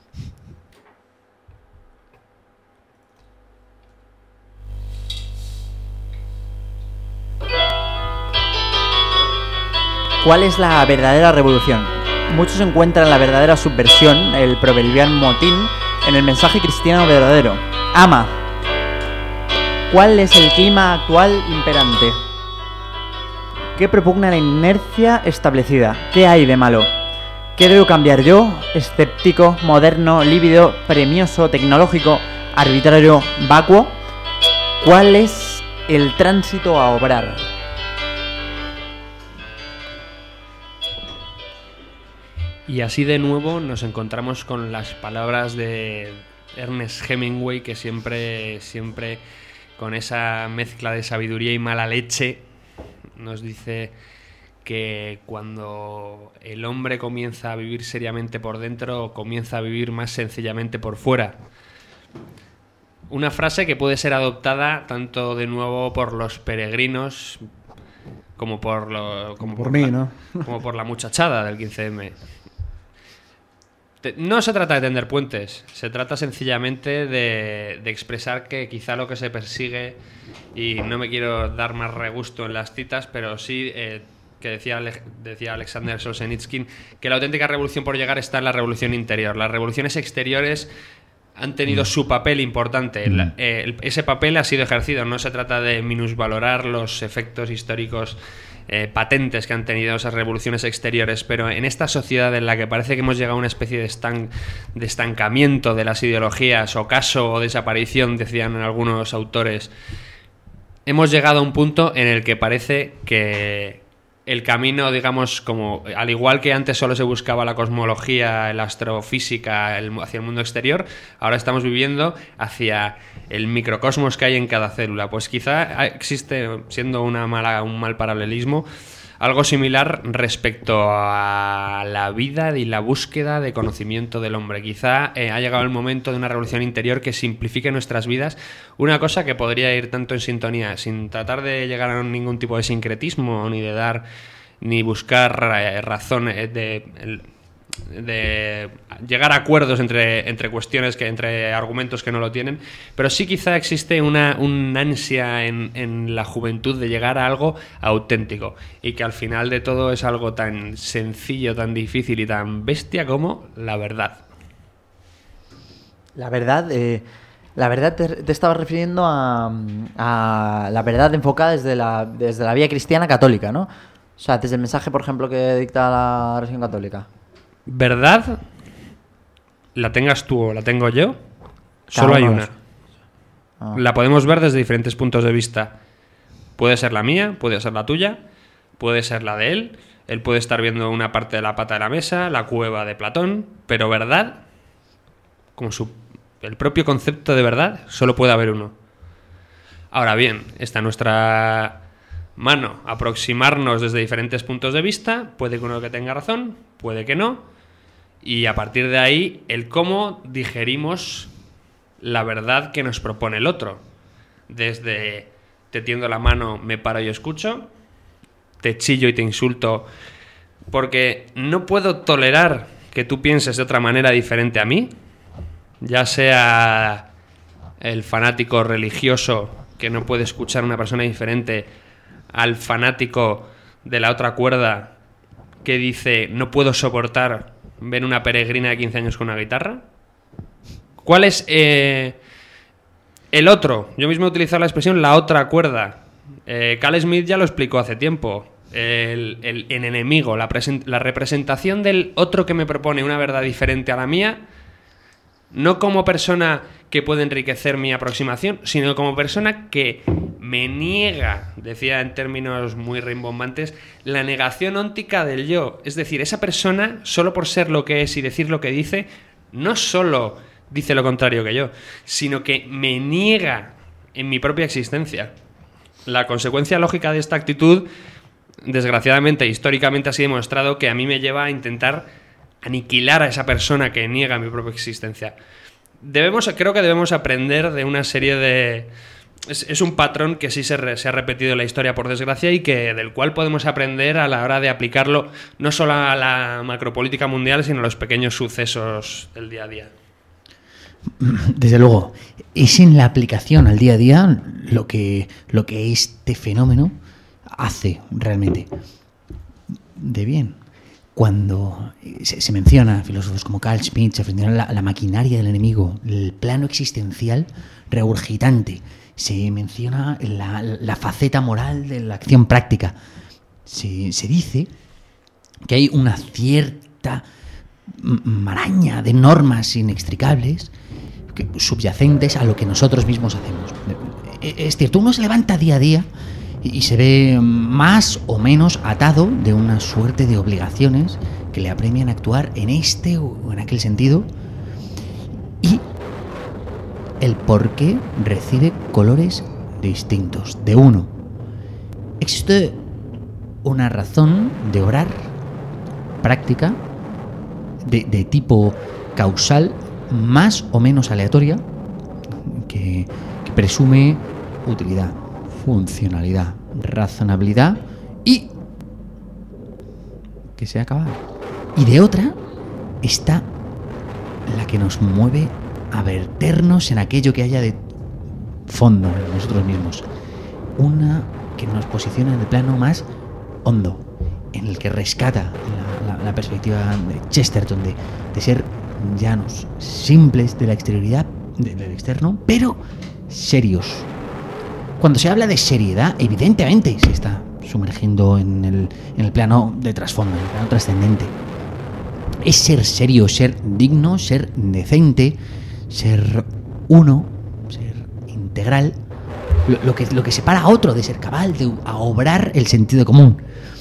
¿Cuál es la verdadera revolución? Muchos encuentran la verdadera subversión, el proverbial motín, en el mensaje cristiano verdadero. Ama. ¿Cuál es el clima actual imperante? ¿Qué propugna la inercia establecida? ¿Qué hay de malo? ¿Qué debo cambiar yo? ¿Escéptico, moderno, lívido, premioso, tecnológico, arbitrario, vacuo? ¿Cuál es el tránsito a obrar? Y así de nuevo nos encontramos con las palabras de Ernest Hemingway, que siempre, siempre con esa mezcla de sabiduría y mala leche nos dice que cuando el hombre comienza a vivir seriamente por dentro, comienza a vivir más sencillamente por fuera. Una frase que puede ser adoptada tanto de nuevo por los peregrinos como por, lo, como por, por mí, la, ¿no? como por la muchachada del quince eme. No se trata de tender puentes, se trata sencillamente de, de expresar que quizá lo que se persigue, y no me quiero dar más regusto en las citas, pero sí eh, que decía, decía Alexander Solzhenitsyn, que la auténtica revolución por llegar está en la revolución interior. Las revoluciones exteriores han tenido mm. su papel importante. Mm. La, eh, ese papel ha sido ejercido. No se trata de minusvalorar los efectos históricos eh, patentes que han tenido esas revoluciones exteriores, pero en esta sociedad en la que parece que hemos llegado a una especie de, estan de estancamiento de las ideologías, ocaso o desaparición, decían algunos autores, hemos llegado a un punto en el que parece que el camino, digamos, como al igual que antes solo se buscaba la cosmología, la astrofísica, el, hacia el mundo exterior, ahora estamos viviendo hacia el microcosmos que hay en cada célula. Pues quizá existe, siendo una mala, un mal paralelismo, algo similar respecto a la vida y la búsqueda de conocimiento del hombre. Quizá eh, ha llegado el momento de una revolución interior que simplifique nuestras vidas, una cosa que podría ir tanto en sintonía, sin tratar de llegar a ningún tipo de sincretismo, ni de dar, ni buscar eh, razón eh, de... El, de llegar a acuerdos entre, entre cuestiones, que entre argumentos que no lo tienen, pero sí quizá existe una, una ansia en, en la juventud de llegar a algo auténtico, y que al final de todo es algo tan sencillo, tan difícil y tan bestia como la verdad. La verdad, eh, la verdad te, te estabas refiriendo a, a la verdad enfocada desde la, desde la vía cristiana católica, ¿no? O sea, desde el mensaje, por ejemplo, que dicta la religión católica. Verdad, la tengas tú o la tengo yo, solo hay una. Ah. La podemos ver desde diferentes puntos de vista. Puede ser la mía, puede ser la tuya, puede ser la de él. Él puede estar viendo una parte de la pata de la mesa, la cueva de Platón, pero verdad, como su, el propio concepto de verdad, solo puede haber uno. Ahora bien, está en nuestra mano aproximarnos desde diferentes puntos de vista. Puede que uno que tenga razón, puede que no. Y a partir de ahí, el cómo digerimos la verdad que nos propone el otro. Desde te tiendo la mano, me paro y escucho, te chillo y te insulto, porque no puedo tolerar que tú pienses de otra manera diferente a mí, ya sea el fanático religioso que no puede escuchar a una persona diferente, al fanático de la otra cuerda que dice no puedo soportar ver una peregrina de quince años con una guitarra. ¿Cuál es eh, el otro? Yo mismo he utilizado la expresión la otra cuerda. Eh, Carl Smith ya lo explicó hace tiempo. El, el, el enemigo, la, la representación del otro que me propone una verdad diferente a la mía, no como persona que puede enriquecer mi aproximación, sino como persona que me niega, decía en términos muy rimbombantes, la negación óntica del yo. Es decir, esa persona, solo por ser lo que es y decir lo que dice, no solo dice lo contrario que yo, sino que me niega en mi propia existencia. La consecuencia lógica de esta actitud, desgraciadamente, históricamente ha sido demostrado que a mí me lleva a intentar aniquilar a esa persona que niega mi propia existencia. Debemos, creo que debemos aprender de una serie de... Es, es un patrón que sí se, re, se ha repetido en la historia, por desgracia, y que del cual podemos aprender a la hora de aplicarlo no solo a la macropolítica mundial, sino a los pequeños sucesos del día a día. Desde luego, es en la aplicación al día a día lo que, lo que este fenómeno hace realmente de bien. Cuando se, se menciona, filósofos como Carl Schmitt, se menciona la, la maquinaria del enemigo, el plano existencial regurgitante, se menciona la, la faceta moral de la acción práctica. Se, se dice que hay una cierta maraña de normas inextricables que, subyacentes a lo que nosotros mismos hacemos. Es cierto, uno se levanta día a día y se ve más o menos atado de una suerte de obligaciones que le apremian a actuar en este o en aquel sentido, y el porqué recibe colores distintos de uno. Existe una razón de obrar práctica de, de tipo causal más o menos aleatoria que, que presume utilidad, funcionalidad, razonabilidad y que se acaba. Y de otra está la que nos mueve a verternos en aquello que haya de fondo en nosotros mismos. Una que nos posiciona en el plano más hondo, en el que rescata la, la, la perspectiva de Chesterton de, de ser llanos, simples de la exterioridad, de, del externo, pero serios. Cuando se habla de seriedad, evidentemente se está sumergiendo en el, en el plano de trasfondo, en el plano trascendente. Es ser serio, ser digno, ser decente, ser uno, ser integral, lo, lo, que, lo que separa a otro de ser cabal, de a obrar el sentido común.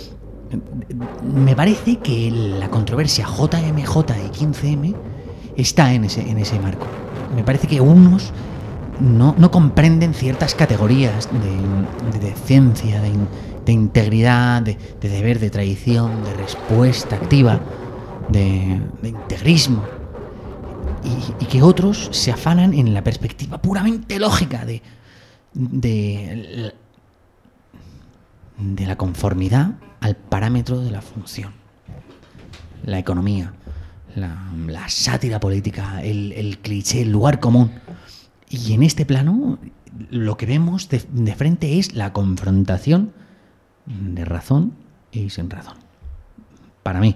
Me parece que la controversia J M J y quince eme está en ese, en ese marco. Me parece que unos no, no comprenden ciertas categorías de, de, de ciencia, de, de integridad, de, de deber, de tradición, de respuesta activa, de, de integrismo, y, y que otros se afanan en la perspectiva puramente lógica de, de, de la conformidad al parámetro de la función. La economía, la, la sátira política, el, el cliché, el lugar común. Y en este plano lo que vemos de, de frente es la confrontación de razón y sin razón. Para mí.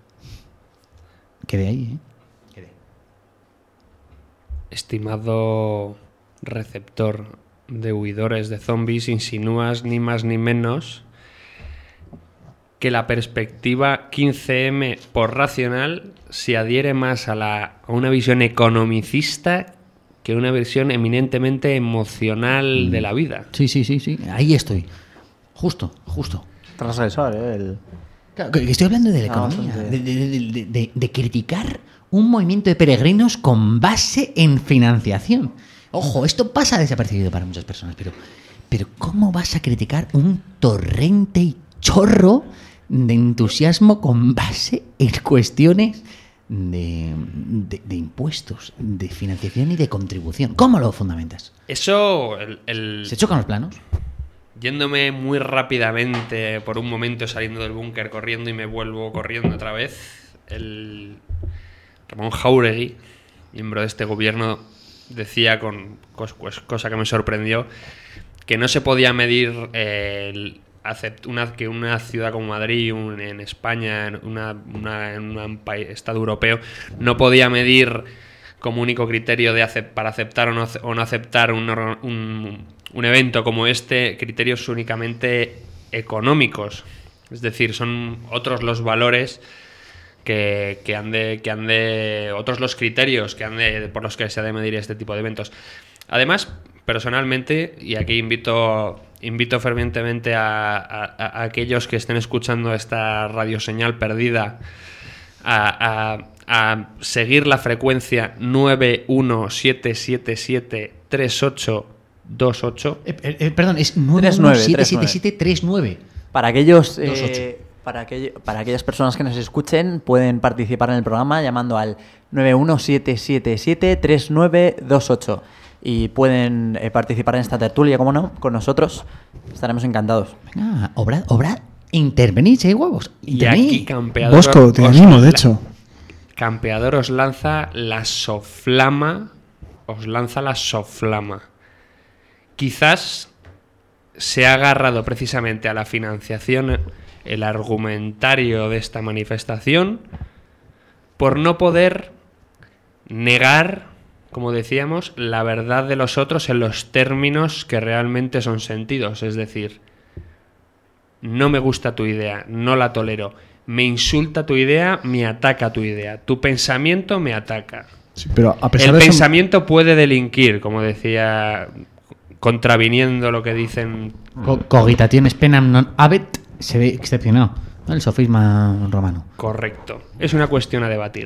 Quedé ahí, ¿eh? Quedé. Estimado receptor de huidores de zombies, insinúas ni más ni menos que la perspectiva quince eme por racional se adhiere más a, la, a una visión economicista que una visión eminentemente emocional mm. de la vida. Sí, sí, sí, sí. Ahí estoy. Justo, justo. Transgresor, ¿eh? El... Claro, que estoy hablando de la economía, de, de, de, de, de criticar un movimiento de peregrinos con base en financiación. Ojo, esto pasa desapercibido para muchas personas, pero, pero ¿cómo vas a criticar un torrente y chorro de entusiasmo con base en cuestiones de, de, de impuestos, de financiación y de contribución? ¿Cómo lo fundamentas? Eso... El, el... ¿Se chocan los planos? Yéndome muy rápidamente por un momento, saliendo del búnker corriendo y me vuelvo corriendo otra vez, el Ramón Jáuregui, miembro de este gobierno, decía, con cosa que me sorprendió, que no se podía medir eh, el, una, que una ciudad como Madrid, un, en España, en, una, una, en un país, estado europeo, no podía medir como único criterio de acep- para aceptar o no, o no aceptar un, un, un evento como este, criterios únicamente económicos. Es decir, son otros los valores que, que han de, que han de, otros los criterios que han de, por los que se ha de medir este tipo de eventos. Además, personalmente, y aquí invito, invito fervientemente a, a, a aquellos que estén escuchando esta radioseñal perdida a, a, a seguir la frecuencia nueve uno siete siete siete tres ocho dos ocho. Eh, eh, perdón, es nueve uno siete siete siete tres nueve. Para aquellos eh, para, aquell- para aquellas personas que nos escuchen, pueden participar en el programa llamando al nueve uno siete siete siete tres nueve dos ocho y pueden eh, participar en esta tertulia, como no, con nosotros. Estaremos encantados. Venga, obrad, obrad, intervenid, eh, huevos. Y Intervenid. aquí Campeador Bosco, te os- animo, de la- hecho. Campeador os lanza la soflama. Os lanza la soflama. Quizás se ha agarrado precisamente a la financiación el argumentario de esta manifestación por no poder negar, como decíamos, la verdad de los otros en los términos que realmente son sentidos. Es decir, no me gusta tu idea, no la tolero. Me insulta tu idea, me ataca tu idea. Tu pensamiento me ataca. Sí, pero a pesar El de eso- pensamiento puede delinquir, como decía, contraviniendo lo que dicen. Co- Cogitationes penam non habet se ve excepcionado. ¿No? El sofisma romano. Correcto. Es una cuestión a debatir.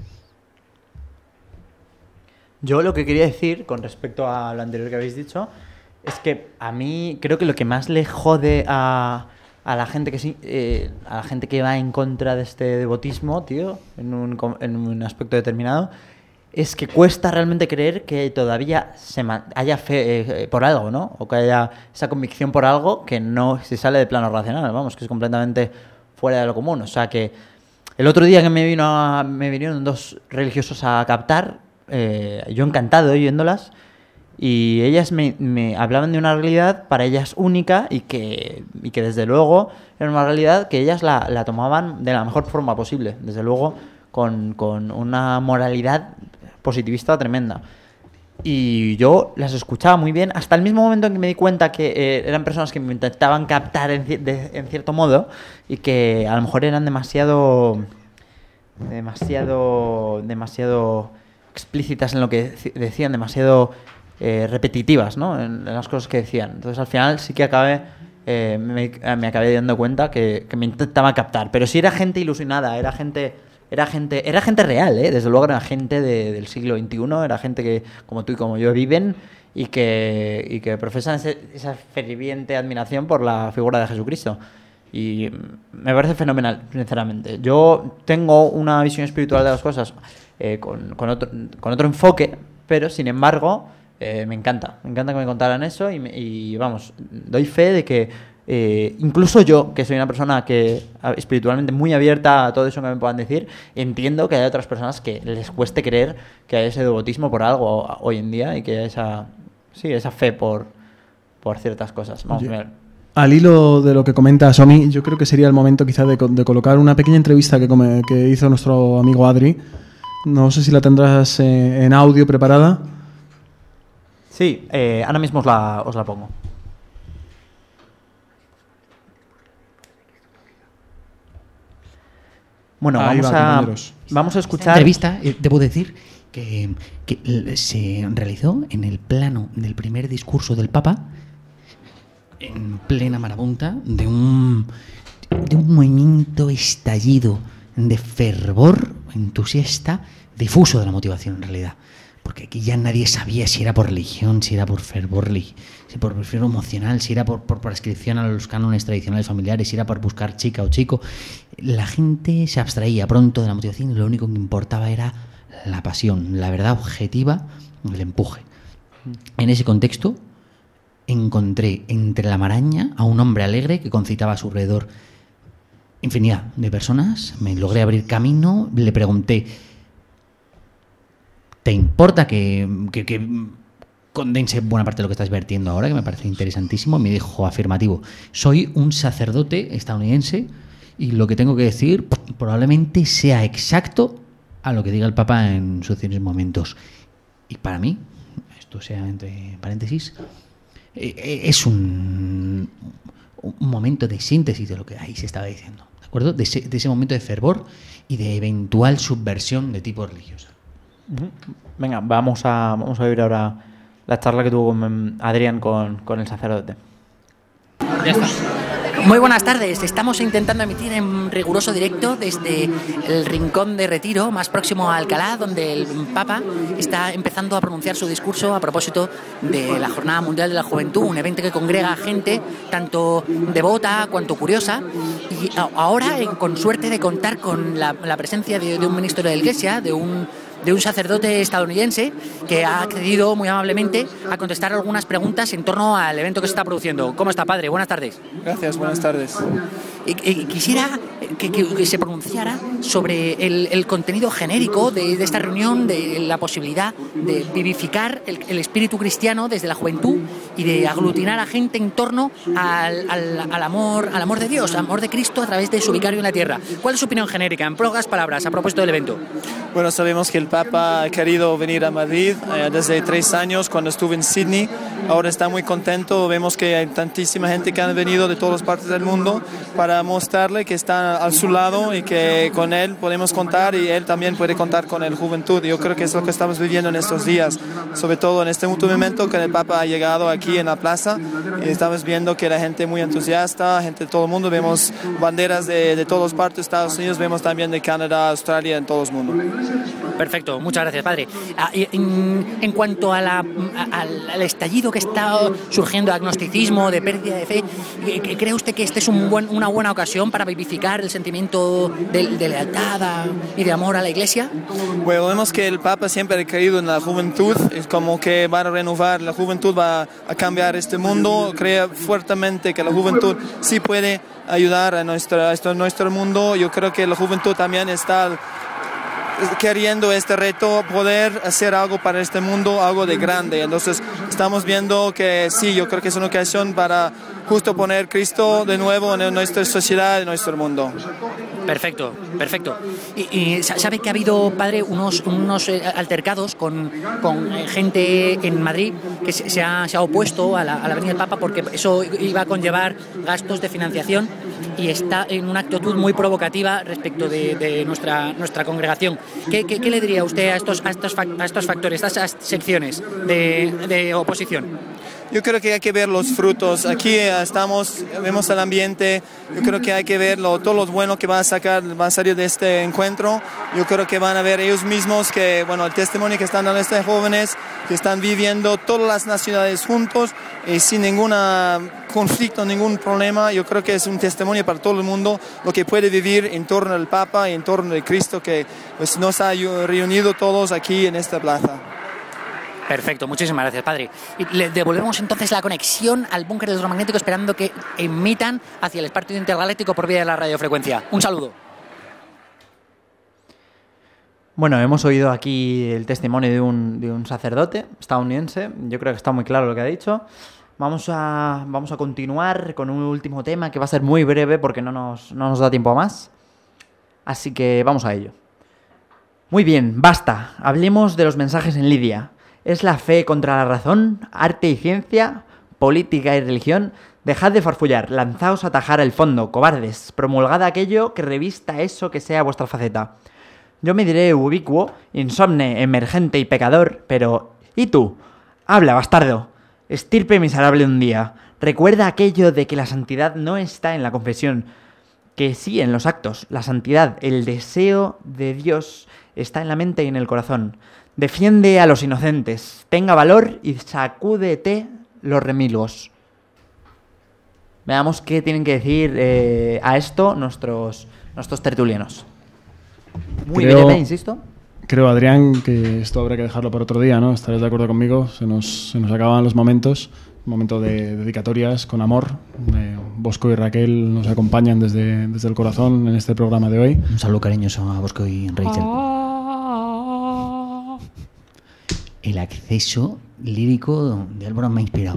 Yo lo que quería decir con respecto a lo anterior que habéis dicho es que a mí creo que lo que más le jode a, a la gente que sí, eh, a la gente que va en contra de este devotismo, tío, en un, com- en un aspecto determinado, es que cuesta realmente creer que todavía se ma- haya fe eh, por algo, ¿no? O que haya esa convicción por algo que no se sale del plano racional, vamos, que es completamente fuera de lo común. O sea que el otro día que me vino a- me vinieron dos religiosos a captar, eh, yo encantado oyéndolas, y ellas me, me hablaban de una realidad para ellas única y que, y que desde luego era una realidad que ellas la, la tomaban de la mejor forma posible, desde luego con, con una moralidad positivista tremenda. Y yo las escuchaba muy bien hasta el mismo momento en que me di cuenta que eh, eran personas que me intentaban captar en, ci- de- en cierto modo y que a lo mejor eran demasiado demasiado demasiado explícitas en lo que deci- decían, demasiado eh, repetitivas, ¿no? En, en las cosas que decían. Entonces al final sí que acabé eh, me, me acabé dando cuenta que, que me intentaba captar, pero sí era gente ilusionada, era gente Era gente, era gente real, ¿eh? Desde luego era gente de- del siglo veintiuno, era gente que, como tú y como yo, viven y que, y que profesan ese- esa ferviente admiración por la figura de Jesucristo. Y me parece fenomenal, sinceramente. Yo tengo una visión espiritual de las cosas eh, con, con, otro, con otro enfoque, pero sin embargo eh, me encanta. Me encanta que me contaran eso y, me- y vamos, doy fe de que Eh, incluso yo, que soy una persona que a- espiritualmente muy abierta a todo eso que me puedan decir, entiendo que hay otras personas que les cueste creer que hay ese devotismo por algo a- hoy en día y que hay esa, sí, esa fe por, por ciertas cosas. Vamos Oye, a ver. Al hilo de lo que comenta Somi, yo creo que sería el momento quizá de, co- de colocar una pequeña entrevista que, come- que hizo nuestro amigo Adri. No sé si la tendrás eh, en audio preparada. Sí, eh, ahora mismo os la, os la pongo. Bueno, Ahí vamos, va, a, compañeros. vamos a Esta escuchar... entrevista, eh, debo decir, que, que l- se realizó en el plano del primer discurso del Papa, en plena marabunta, de un, de un movimiento estallido de fervor entusiasta, difuso de la motivación en realidad. Porque aquí ya nadie sabía si era por religión, si era por fervor, relig- si por fervor emocional, si era por, por prescripción a los cánones tradicionales familiares, si era por buscar chica o chico. La gente se abstraía pronto de la motivación y lo único que importaba era la pasión, la verdad objetiva, el empuje. En ese contexto encontré entre la maraña a un hombre alegre que concitaba a su alrededor infinidad de personas. Me logré abrir camino, le pregunté: ¿te importa que, que, que condense buena parte de lo que estás vertiendo ahora, que me parece interesantísimo? Me dijo afirmativo. Soy un sacerdote estadounidense y lo que tengo que decir probablemente sea exacto a lo que diga el Papa en sucesivos momentos. Y para mí, esto sea entre paréntesis, eh, es un, un momento de síntesis de lo que ahí se estaba diciendo, ¿de acuerdo? De ese, de ese momento de fervor y de eventual subversión de tipo religioso. Ujú. Venga, vamos a, vamos a oír ahora la charla que tuvo con Adrián con, con el sacerdote. Ya está. Muy buenas tardes. Estamos intentando emitir en riguroso directo desde el rincón de Retiro, más próximo a Alcalá, donde el Papa está empezando a pronunciar su discurso a propósito de la Jornada Mundial de la Juventud, un evento que congrega gente tanto devota cuanto curiosa. Y ahora, con suerte de contar con la, la presencia de, de un ministro de la Iglesia, de un de un sacerdote estadounidense que ha accedido muy amablemente a contestar algunas preguntas en torno al evento que se está produciendo. ¿Cómo está, padre? Buenas tardes. Gracias, buenas tardes. Y, y quisiera que, que, que se pronunciara sobre el, el contenido genérico de, de esta reunión, de la posibilidad de vivificar el, el espíritu cristiano desde la juventud y de aglutinar a gente en torno al, al, al amor al amor de Dios, al amor de Cristo a través de su vicario en la tierra. ¿Cuál es su opinión genérica, en pocas palabras, a propósito del evento? Bueno, sabemos que el Papa ha querido venir a Madrid eh, desde tres años cuando estuve en Sydney. Ahora está muy contento. Vemos que hay tantísima gente que ha venido de todas partes del mundo para mostrarle que está a su lado y que con él podemos contar y él también puede contar con la juventud. Yo creo que es lo que estamos viviendo en estos días, sobre todo en este último momento que el Papa ha llegado aquí en la plaza y estamos viendo que la gente muy entusiasta, gente de todo el mundo. Vemos banderas de, de todas partes de Estados Unidos, vemos también de Canadá, Australia, en todo el mundo. Perfecto, muchas gracias, padre. En, en cuanto a la, a, al estallido que está surgiendo de agnosticismo, de pérdida de fe, ¿cree usted que este es un buen, una buena ocasión para vivificar el sentimiento de, de lealtad y de amor a la Iglesia? Bueno, vemos que el Papa siempre ha creído en la juventud, es como que va a renovar, la juventud va a cambiar este mundo, cree fuertemente que la juventud sí puede ayudar a nuestro, a nuestro mundo. Yo creo que la juventud también está queriendo este reto, poder hacer algo para este mundo, algo de grande. Entonces estamos viendo que sí, yo creo que es una ocasión para justo poner Cristo de nuevo en nuestra sociedad, en nuestro mundo. Perfecto, perfecto. Y, y sabe que ha habido, padre, unos, unos altercados con, con gente en Madrid que se, se, ha, se ha opuesto a la, a la venida del Papa porque eso iba a conllevar gastos de financiación y está en una actitud muy provocativa respecto de, de nuestra, nuestra congregación. ¿Qué, qué, ¿Qué le diría usted a estos, a estos, a estos factores, a estas secciones de, de oposición? Yo creo que hay que ver los frutos. Aquí estamos, vemos el ambiente. Yo creo que hay que ver lo, todo lo bueno que va a sacar, va a salir de este encuentro. Yo creo que van a ver ellos mismos que, bueno, el testimonio que están dando estos jóvenes, que están viviendo todas las nacionalidades juntos y sin ningún conflicto, ningún problema. Yo creo que es un testimonio para todo el mundo lo que puede vivir en torno al Papa y en torno de Cristo, que pues, nos ha reunido todos aquí en esta plaza. Perfecto, muchísimas gracias, padre. Y le devolvemos entonces la conexión al búnker electromagnético esperando que emitan hacia el espacio intergaláctico por vía de la radiofrecuencia. Un saludo. Bueno, hemos oído aquí el testimonio de un, de un sacerdote estadounidense. Yo creo que está muy claro lo que ha dicho. Vamos a, vamos a continuar con un último tema que va a ser muy breve porque no nos, no nos da tiempo a más. Así que vamos a ello. Muy bien, basta. Hablemos de los mensajes en Lidia. ¿Es la fe contra la razón, arte y ciencia, política y religión? Dejad de farfullar, lanzaos a atajar el fondo, cobardes, promulgad aquello que revista eso que sea vuestra faceta. Yo me diré ubicuo, insomne, emergente y pecador, pero... ¿y tú? Habla, bastardo. Estirpe miserable un día. Recuerda aquello de que la santidad no está en la confesión, que sí en los actos. La santidad, el deseo de Dios, está en la mente y en el corazón. Defiende a los inocentes, tenga valor y sacúdete los remilgos. Veamos qué tienen que decir eh, a esto nuestros, nuestros tertulianos. Muy creo, breve, insisto. Creo, Adrián, que esto habrá que dejarlo para otro día, ¿no? ¿Estarás de acuerdo conmigo? Se nos, se nos acaban los momentos, momento de dedicatorias con amor. Eh, Bosco y Raquel nos acompañan desde, desde el corazón en este programa de hoy. Un saludo cariñoso a Bosco y Rachel. El acceso lírico de Álvaro me ha inspirado.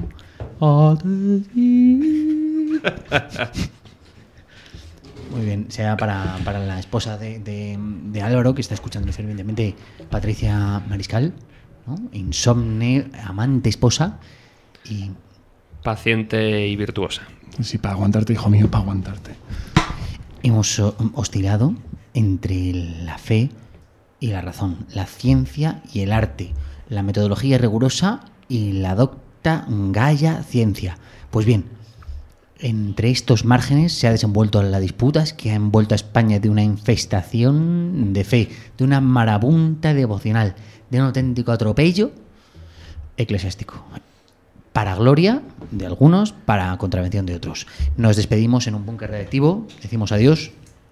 Muy bien, sea para, para la esposa de, de, de Álvaro, que está escuchando fervientemente, Patricia Mariscal, ¿no? Insomne, amante, esposa y... paciente y virtuosa. Sí, para aguantarte, hijo mío, para aguantarte. Hemos oscilado entre la fe y la razón, la ciencia y el arte, la metodología rigurosa y la docta Gaia ciencia. Pues bien, entre estos márgenes se ha desenvuelto la disputa que ha envuelto a España de una infestación de fe, de una marabunta devocional, de un auténtico atropello eclesiástico. Para gloria de algunos, para contravención de otros. Nos despedimos en un búnker redactivo, decimos adiós.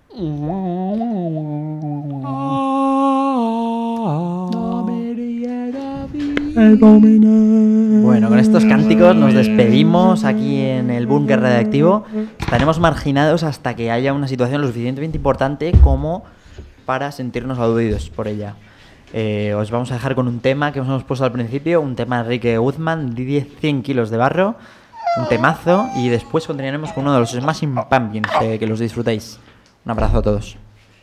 Bueno, con estos cánticos nos despedimos aquí en el búnker redactivo. Estaremos marginados hasta que haya una situación lo suficientemente importante como para sentirnos aludidos por ella. Eh, os vamos a dejar con un tema que os hemos puesto al principio, un tema de Enrique Guzmán, diez, cien kilos de barro, un temazo, y después continuaremos con uno de los Smashing Pumpkins, eh, que los disfrutéis. Un abrazo a todos.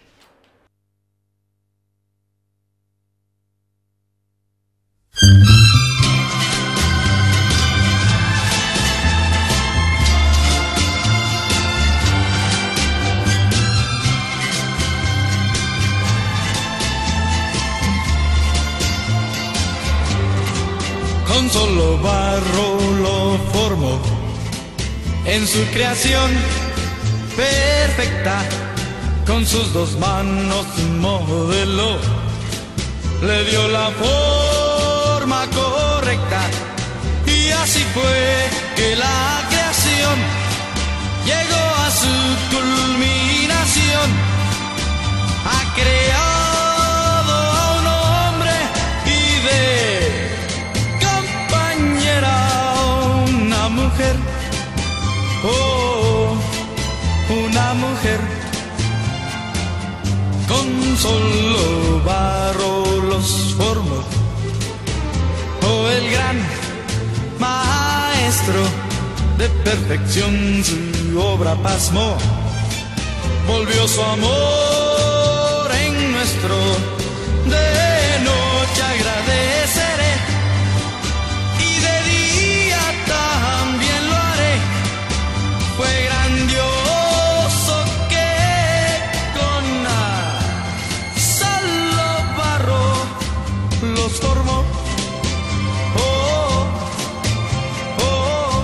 Con solo barro lo formó en su creación perfecta, con sus dos manos modeló, le dio la forma correcta, y así fue que la creación llegó a su culminación. Ha creado a un hombre y de una mujer, oh, una mujer. Con solo barro los formó, oh, el gran maestro de perfección su obra pasmó, volvió su amor en nuestro, de noche agradeceré, también lo haré. Fue grandioso que con solo barro los formó. Oh, oh,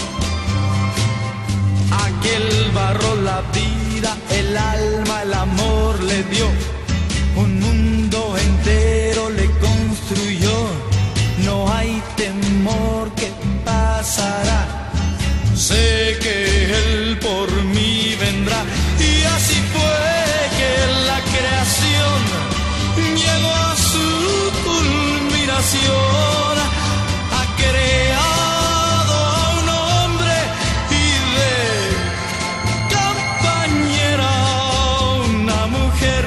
aquel barro la vida, el alma, el amor le dio. Un mundo entero le construyó. No hay temor que pasará, sé que Él por mí vendrá. Y así fue que la creación llegó a su culminación. Ha creado a un hombre y de compañera una mujer.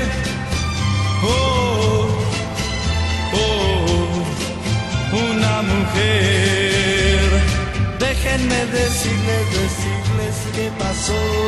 Oh, oh, una mujer. Déjenme decirles, decirles qué pasó